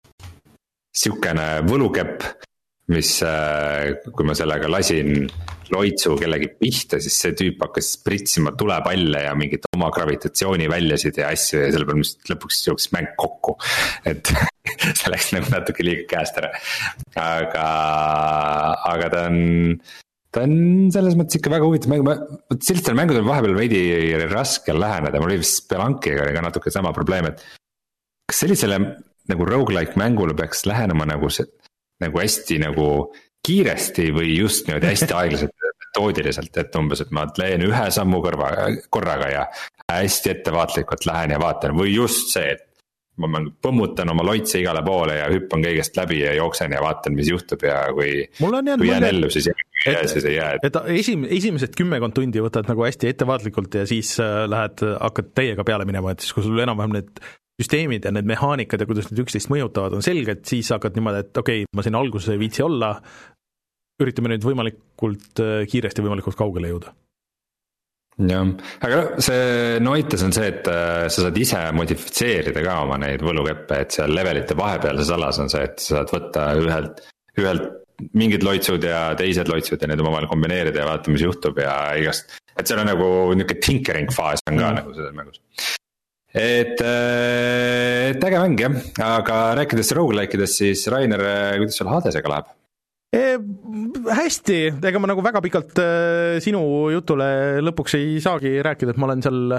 siukene võlukepp, mis, kui ma sellega lasin loitsu kellegi pihta, siis see tüüp hakkas spritsima tulepalle ja mingit oma gravitatsiooni väljasid ja asju ja selle peal mis lõpuks jooksis mäng kokku, et see läks nagu natuke liiga käest ära, aga, aga ta on, ta on selles mõttes ikka väga huvitav mäng, sellistel mängudel vahepeal veidi raske läheneda, mul oli vist Spelunkiga oli ka natuke sama probleem, et kas sellisele nagu roguelike mängule peaks lähenema nagu see, nagu hästi nagu kiiresti või just niimoodi hästi aeglaselt metoodiliselt, et umbes, et ma leen ühe sammu kõrva, korraga ja hästi ettevaatlikult lähen ja vaatan või just see, et ma põmmutan oma loitse igale poole ja hüppan kõigest läbi ja jooksen ja vaatan, mis juhtub ja kui, kui jään ellu, siis jää, siis ei jää. Et esim, esimesed kümmekond tundi võtad nagu hästi ettevaatlikult ja siis lähed, hakkad täiega peale minema, et siis kui sul enam-vähem need süsteemid ja need mehaanikad ja kuidas need üksteist mõjutavad on selged, siis hakkad niimoodi, et okei, okay, ma siin alguses ei viitsi olla, üritame nüüd võimalikult kiiresti võimalikult kaugele jõuda. Jah, aga see noites on see, et sa saad ise modifitseerida ka oma neid võlukeppe, et seal levelite vahepealses alas on see, et sa saad võtta ühelt, ühelt mingid loitsud ja teised loitsud ja need omavahel kombineerida ja vaata, mis juhtub ja igast, et seal on nagu niisugune tinkering faas on ka mm. nagu selles mängus. Et, et äge mäng jah, aga rääkides roguelike'idest, siis Rainer, kuidas sul Hadesega läheb? E, hästi, ega ma nagu väga pikalt äh, sinu jutule lõpuks ei saagi rääkida, et ma olen seal,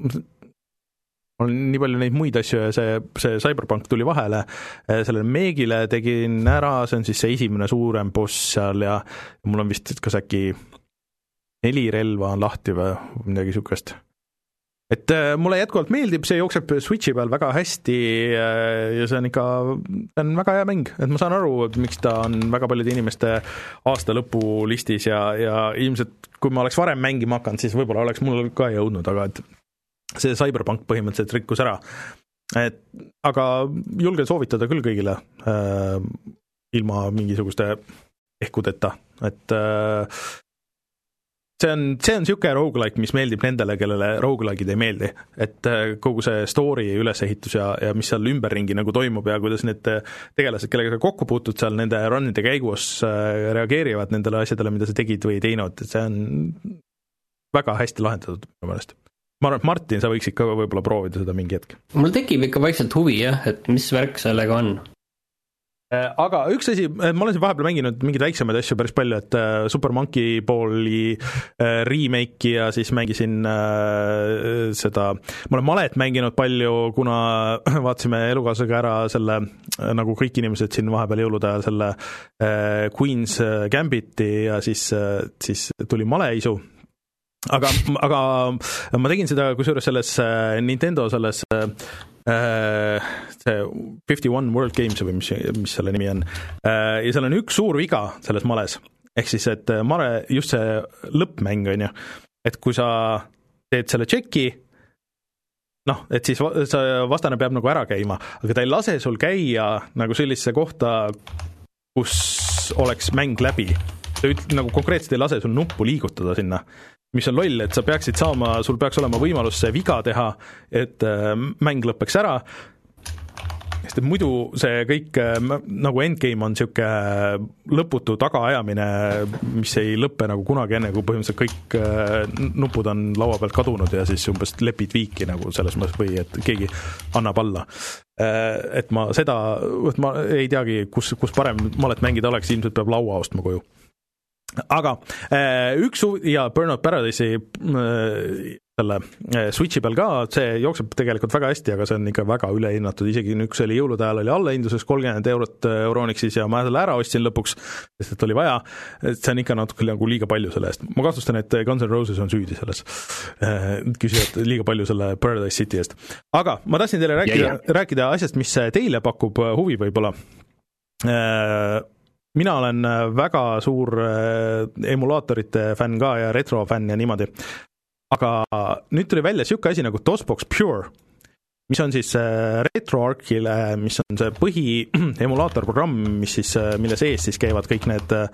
ma olen nii palju neid muid asju ja see, see Cyberpunk tuli vahele, sellele Meegile tegin ära, see on siis see esimene suurem boss seal ja mul on vist kas äkki neli relva on lahti või midagi sükest. Et äh, mulle jätkuvalt meeldib, see jookseb Switchi peal väga hästi äh, ja see on ikka see on väga hea mäng, et ma saan aru, et miks ta on väga paljude inimeste aasta lõpu listis ja, ja ilmselt kui ma oleks varem mängima hakanud, siis võib-olla oleks mul ka jõudnud, aga et see Cyberpunk põhimõtteliselt rikkus ära. Et, aga julgen soovitada küll kõigile äh, ilma mingisuguste ehkudeta, et äh, see on, see on siuke roguelike, mis meeldib nendele, kellele roguelike'id ei meeldi, et kogu see story ülesehitus ja, ja mis seal ümberringi nagu toimub ja kuidas need tegelased, kellega sa kokku puutud seal nende runide käigus reageerivad nendele asjadele, mida sa tegid või teinud, et see on väga hästi lahendatud minu meelest. Ma arvan, et Martin, sa võiksid ka võib-olla proovida seda mingi hetk. Mul tekib ikka vaikselt huvi jah, et mis värk sellega on. Aga üks asi, ma olen siin vahepeal mänginud mingeid väiksemaid asju päris palju, et Super Monkey Balli remake'i ja siis mängisin seda, ma olen malet mänginud palju, kuna vaatasime elukaaslasega ära selle, nagu kõik inimesed siin vahepeal jõulude ajal, selle Queen's Gambiti ja siis, siis tuli maleisu. Aga, aga ma tegin seda kusjuures selles Nintendo selles see fifty-one World Games või mis, mis selle nimi on ja seal on üks suur viga selles males, ehk siis, et male, just see lõppmäng on ju, et kui sa teed selle tšeki, noh, et siis vastane peab nagu ära käima, aga ta ei lase sul käia nagu sellisesse kohta, kus oleks mäng läbi. Ta üt, nagu konkreetselt ei lase sul nuppu liigutada sinna, mis on loll, et sa peaksid saama, sul peaks olema võimalus see viga teha, et mäng lõppeks ära, sest et muidu see kõik nagu endgame on siuke lõputu tagaajamine, mis ei lõppe nagu kunagi enne, kui põhimõtteliselt kõik nupud on laua pealt kadunud ja siis umbes lepid viiki nagu selles mõttes või et keegi annab alla. Et ma seda, et ma ei teagi, kus, kus parem malet mängida oleks, ilmselt peab laua ostma koju. Aga üks ja Burnout Paradise'i selle Switchi peal ka, see jookseb tegelikult väga hästi, aga see on ikka väga ülehinnatud, isegi üks oli jõulude ajal oli allahinduses kolmkümmend eurot Euronixis ja ma selle ära ostsin lõpuks, sest et oli vaja, see on ikka natuke nagu liiga palju selle eest. Ma kahtlustan, et Guns N' Roses on süüdi selles, küsivad liiga palju selle Paradise City eest. Aga ma tahtsin teile rääkida, yeah, yeah. rääkida asjast, mis teile pakub huvi võib-olla. Mina olen väga suur emulaatorite fänn ka ja retro fänn ja niimoodi. Aga nüüd tuli välja siuke asi nagu DOSBox Pure, mis on siis RetroArchile, mis on see põhi emulaatorprogramm, mis siis, mille sees siis käivad kõik need äh,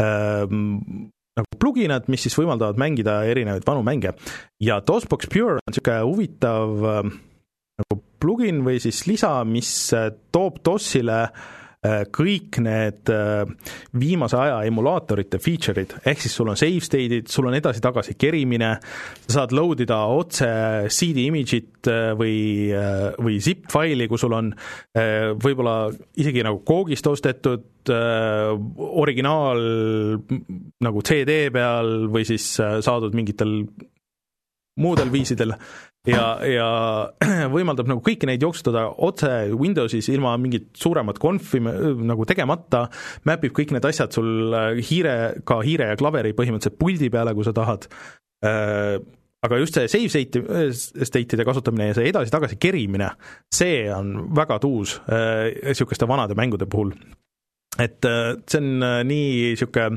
nagu pluginad, mis siis võimaldavad mängida erinevaid vanu mänge. Ja DOSBox Pure on siuke huvitav äh, nagu plugin või siis lisa, mis toob DOSile kõik need viimase aja emulaatorite feature'id, ehk siis sul on save state'id, sul on edasi-tagasi kerimine, sa saad loadida otse C D image'it või, või zip-faili, kui sul on võib-olla isegi nagu koogist ostetud originaal nagu C D peal või siis saadud mingitel muudel viisidel ja, ja võimaldab nagu kõiki neid jooksutada otse Windowsis ilma mingit suuremat konfi nagu tegemata, mäpib kõik need asjad sul hiire, ka hiire ja klaveri põhimõtteliselt puldi peale, kui sa tahad. Aga just see save state'ide kasutamine ja see edasi-tagasi kerimine, see on väga tuus siukeste vanade mängude puhul. Et see on nii siuke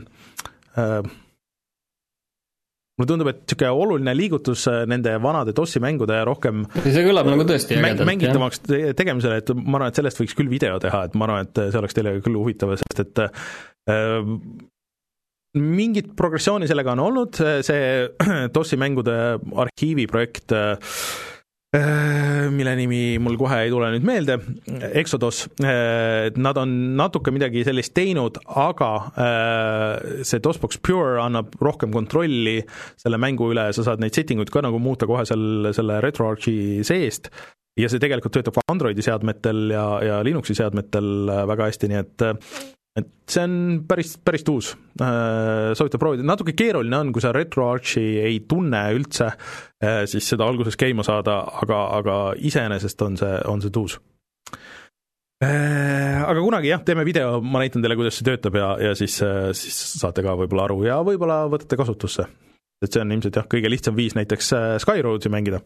mulle tundub, et siuke oluline liigutus nende vanade DOSi mängude rohkem see kõlab nagu tõesti ägedalt, mängitamaks tegemisele, et ma arvan, et sellest võiks küll video teha, et ma arvan, et see oleks teile küll huvitav, sest et äh, mingit progressiooni sellega on olnud, see DOSi mängude arhiivi projekt äh, mille nimi mul kohe ei tule nüüd meelde, Exodus, nad on natuke midagi sellist teinud, aga see DOSBox Pure annab rohkem kontrolli selle mängu üle, sa saad neid settinguid ka nagu muuta kohe selle, selle RetroArchi seest ja see tegelikult töötab ka Androidi seadmetel ja, ja Linuxi seadmetel väga hästi, nii et et see on päris, päris tuus, soovitab proovida, natuke keeruline on, kui sa RetroArchi ei tunne üldse, siis seda alguses käima saada, aga, aga iseenesest on see, on see tuus. Aga kunagi jah, teeme video, ma näitan teile, kuidas see töötab ja, ja siis, siis saate ka võib-olla aru ja võib-olla võtate kasutusse, et see on ilmselt jah, kõige lihtsam viis näiteks Skyroadsi mängida.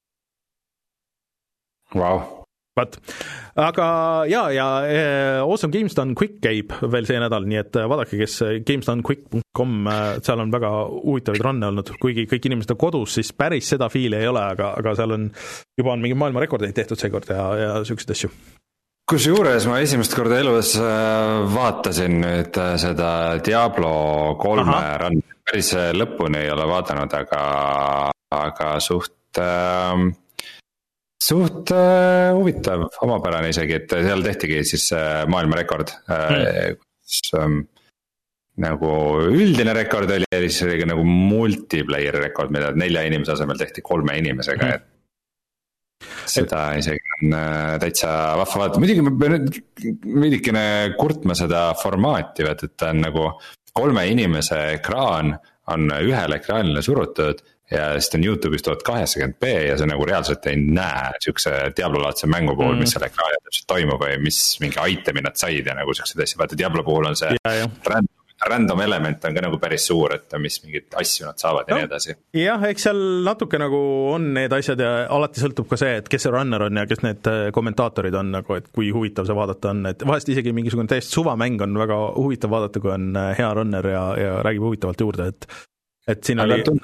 Wow. But, aga jaa, ja Awesome Games Done Quick käib veel see nädal, nii et vaadake, kes games done quick dot com, seal on väga huvitavaid ranne olnud, kuigi kõik inimesed on kodus, siis päris seda fiili ei ole, aga, aga seal on juba on mingi maailma rekordeid tehtud seekord ja, ja selliseid asju. Kusjuures ma esimest korda elus vaatasin nüüd seda Diablo kolme rann, päris lõpuni ei ole vaadanud, aga, aga suht äh, suht äh, huvitav, omapärane isegi, et seal tehtigi siis äh, maailmarekord äh, kus ähm, nagu üldine rekord oli ja siis oli nagu multiplayer rekord, mida nelja inimese asemel tehti kolme inimesega, et seda isegi on äh, täitsa vahva vaadata. Muidugi ma pean nüüd veidikene kurtma seda formaati, et ta on nagu kolme inimese ekraan on ühele ekraanile surutud ja siis on YouTube'is tuhat kaheksakümmend p ja see nagu reaalselt ei näe siukse Diablo-laadse mängu puhul, mis selle ekraanil täpselt toimub või mis mingi itemi nad said ja nagu siuksed asja. Vaata Diablo puhul on see ja, ja. Random, random element on ka nagu päris suur, et mis mingid asju nad saavad no, ja nii edasi. Jah, eks seal natuke nagu on need asjad ja alati sõltub ka see, et kes see runner on ja kes need kommentaatorid on nagu, et kui huvitav see vaadata on, et vahest isegi mingisugune täiesti suvamäng on väga huvitav vaadata, kui on hea runner ja, ja räägib huvitavalt juurde, et, et siin aga oli tundub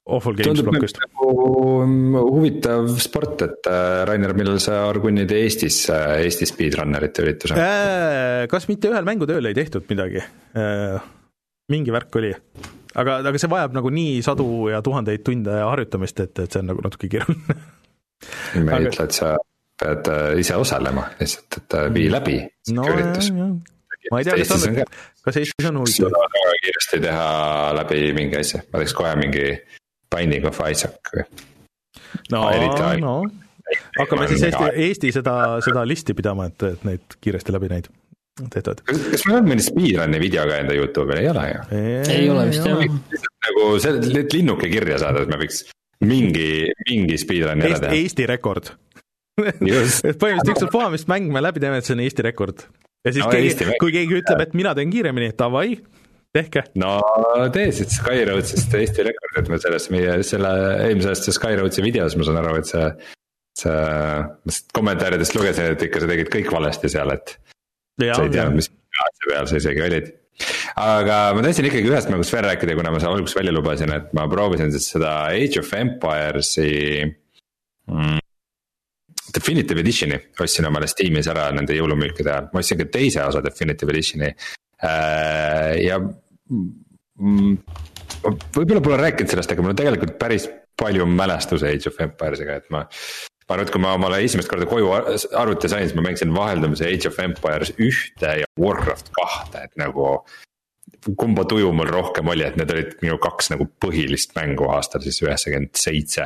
Awful Games blokist. Nagu huvitav sport, et Rainer, millal sa Argunnid Eestis, Eesti speedrunnerite ürituse? Äh, kas mitte ühel mängutööl ei tehtud midagi? Äh, mingi värk oli. Aga, aga see vajab nagu nii sadu ja tuhandeid tunde harjutamist, et, et see on nagu natuke keeruline. Me aga... ütle, et sa pead ise osalema, lihtsalt, et vii läbi no, üritus. Ma ei tea, kas, on, kas Eestis on huvitav. Seda väga kiiresti teha läbi mingi asja. Ma teeks kohe mingi Binding of Isaac või? No, no. Hakkame siis Eesti, Eesti seda, seda listi pidama, et, et neid kiiresti läbi neid tehtud. Kas, kas meil on mõni speedrunni video ka enda YouTube'il? Ei ole ju? Ei, ei ole vist jah. Nagu see linnuke kirja saada, et me võiks mingi, mingi speedrunni Eesti, teha. Eesti rekord. Põhimõtteliselt ükselt puha, mis mäng me läbi teeme, et see on Eesti rekord. Ja siis no, keegi, kui keegi ütleb, et mina teen kiiremini, tavai, tehke. No tee siit Skyroadsist Eesti rekord, et me selles meie, selle eelmisest Skyroadsi videos ma saan aru, et see, see ma kommentaaridest lugesin, et ikka sa tegid kõik valesti seal, et ja, sa ei teadnud, mis peal sa isegi olid. Aga ma tahtsin ikkagi ühest mängust veel rääkida, kuna ma seal alguses välja lubasin, et ma proovisin seda Age of Empiresi mm, Definitive Editioni, ostsin omale Steamis ära nende jõulumüükide ajal, ma ostsin ka teise osa Definitive Editioni ja võib-olla pole rääkinud sellest, aga mul on tegelikult päris palju mälestuse Age of Empiresiga, et ma ma arvan, et kui ma omale esimest korda koju arvuti sain, siis ma mängisin vaheldumise Age of Empires ühte ja Warcraft kahte, et nagu kumba tuju mul rohkem oli, et need olid minu kaks nagu põhilist mängu aastal siis üheksakümmend seitse.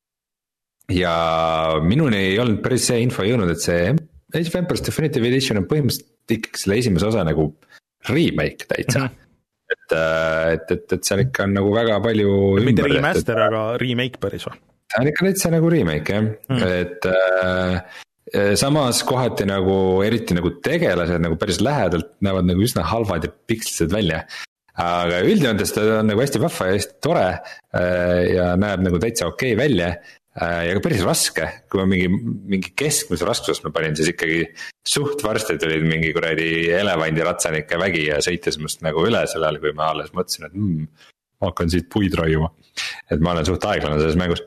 Ja minuni ei olnud päris see info jõudnud, et see Age of Empires Definitive Edition on põhimõtteliselt ikkagi selle esimese osa nagu remake täitsa. Mm-hmm. Et, et, et, et seal ikka on nagu väga palju mitte remaster, et, aga remake päris või? See on ikka täitsa nagu remake, jah. Mm. Et äh, samas kohati nagu, eriti nagu tegelased nagu päris lähedalt näevad nagu üsna halvad ja pikslised välja. Aga üldjoondest on nagu hästi vahva ja hästi tore äh, ja näeb nagu täitsa okei okay välja. Ja ka päris raske, kui ma mingi, mingi keskmise raskusest ma panin, siis ikkagi suht varsti tulid mingi kuradi elevandi ratsanike vägi ja sõitis must nagu üle sellel, kui ma alles mõtlesin, et mm, ma hakkan siit puid raiuma. Et ma olen suht aeglane selles mängus.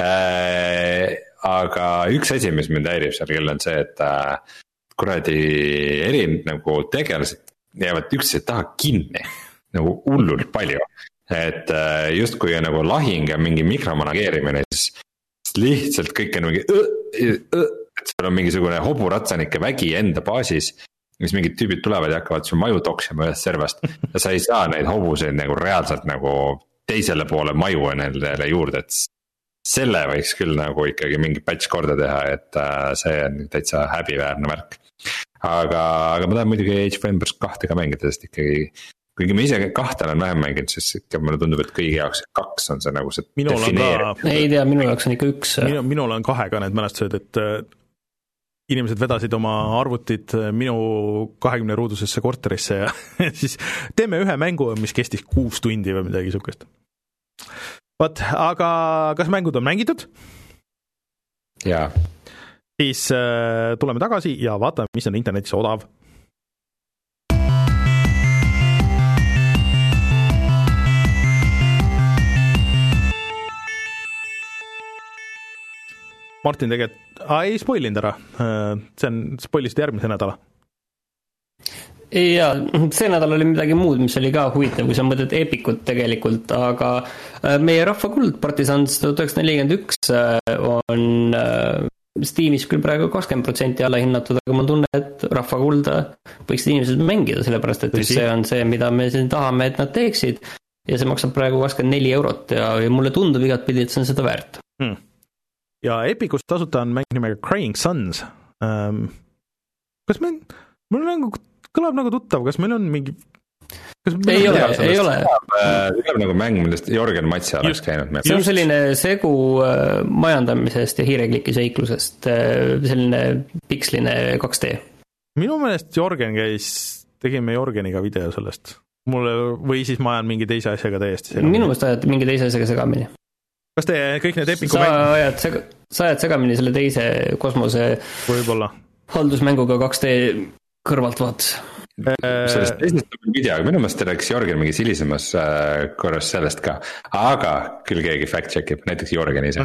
Äh, aga üks asi, mis mind häirib seal küll on see, et äh, kuradi eri nagu tegelased jäävad üksteised taha kinni nagu hullult palju. Et äh, just kui on nagu lahing ja mingi mikromanageerimine, siis lihtsalt kõik on mingi et seal on mingisugune hoburatsanike vägi enda baasis, mis mingid tüübid tulevad ja hakkavad su maju toksima ühest servast ja sa ei saa neid hobuseid nagu reaalselt nagu teisele poole maju nendele juurde, et selle võiks küll nagu ikkagi mingi patch korda teha, et see on täitsa häbiväärne märk. Aga, aga ma tahan muidugi Age of Empires kahte ka mängida, sest ikkagi kuigi ma ise kahte olen vähem mänginud, siis ikka mulle tundub, et kõigi jaoks kaks on see nagu see defineeriv. Ka... ei tea, minu jaoks on ikka üks. Minu, minul on kahega need mälestused, et inimesed vedasid oma arvutid minu kahekümne ruudusesse korterisse ja siis teeme ühe mängu, mis kestis kuus tundi või midagi sukest. Vaat, aga kas mängud on mängitud? Jaa. Siis äh, tuleme tagasi ja vaatame, mis on internetis odav. Martin tegelikult, ei spoilinud ära, see on spoilisid järgmise nädala. Ja see nädal oli midagi muud, mis oli ka huvitav, kui sa mõtled Epikut tegelikult, aga meie rahvakuld Partisans tuhat üheksasada nelikümmend üks on Steamis küll praegu kakskümmend protsenti alla hinnatud, aga ma tunnen, et rahvakulda võiksid inimesed mängida, sellepärast et see on see, mida me siin tahame, et nad teeksid ja see maksab praegu kakskümmend neli eurot ja, ja mulle tundub igat pidi, et see on seda väärt. Hmm. Ja Epicust tasuta on mäng nimega Crying Suns. Um, kas meil, mul nagu, kõlab nagu tuttav, kas meil on mingi... Kas ei ole, ei ole. See kõlab nagu mäng, millest Jorgen Matsi oleks käinud. See on selline segu majandamisest ja hiirekliki seiklusest, selline piksline kaks D. Minu meelest Jorgen käis, tegime Jorgeniga video sellest. Mulle, või siis ma ajan mingi teise asjaga täiesti segamini. Minu meelest ajad mingi teise asjaga segamini. Kas te kõik need Epiku sa mäng... ajad, sega, sa ajad segamini selle teise kosmose võib-olla haldusmänguga kaks D kõrvalt vaat. sellest teisest on video, aga minu meelest rääkis Jörgen mingis hilisemas korras sellest ka, aga küll keegi fact check ib, näiteks Jörgen ise.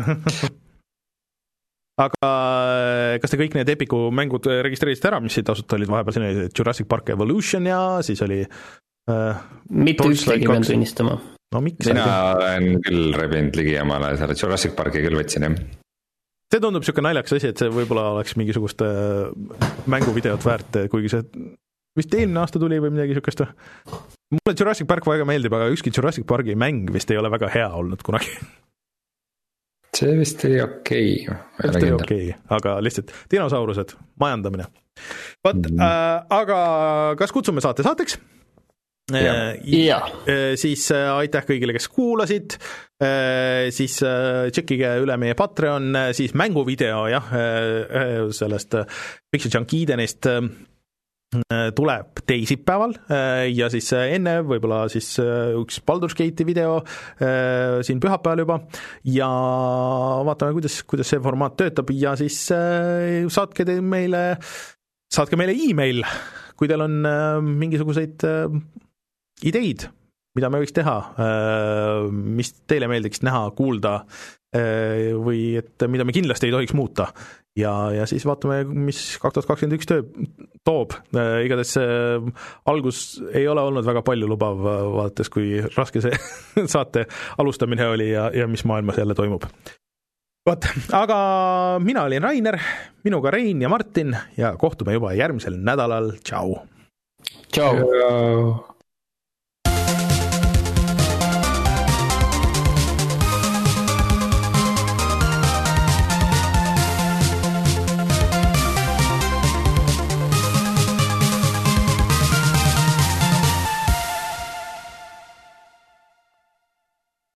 Aga kas te kõik need Epiku mängud registreerisite ära, mis siit tasuta olid vahepeal, siin oli Jurassic Park Evolution ja siis oli äh, mitte ükstegi pean tunnistama. No miks? Mina olen küll rebinud ligi omale, selle Jurassic Parki küll võtsin, jah. See tundub siuke naljakas asi, et see võib-olla oleks mingisugust mänguvideot väärt, kuigi see vist eelmine aasta tuli või midagi siukest. Mulle Jurassic Park väga meeldib, aga ükski Jurassic Parki mäng vist ei ole väga hea olnud kunagi. See vist oli okei okay.. Vist oli okei, okay, aga lihtsalt dinosaurused, majandamine. Vaat, mm. äh, aga kas kutsume saate saateks? Ja. Ja. Siis aitäh kõigile, kes kuulasid, siis tšekkige üle meie Patreon, siis mänguvideo jah, sellest Pixel Junk Edenist tuleb teisipäeval ja siis enne võib-olla siis üks Baldur's Gate'i video siin pühapäeval juba ja vaatame, kuidas, kuidas see formaat töötab ja siis saatke te meile, saatke meile e-mail, kui teil on mingisuguseid ideid, mida me võiks teha, mis teile meeldiks näha, kuulda või et mida me kindlasti ei tohiks muuta ja, ja siis vaatame, mis kaks tuhat kakskümmend üks töö toob. Igatahes algus ei ole olnud väga palju lubav, vaadates kui raske see saate alustamine oli ja, ja mis maailmas jälle toimub. Vaat, aga mina olin Rainer, minuga Rein ja Martin ja kohtume juba järgmisel nädalal. Tšau! Tšau!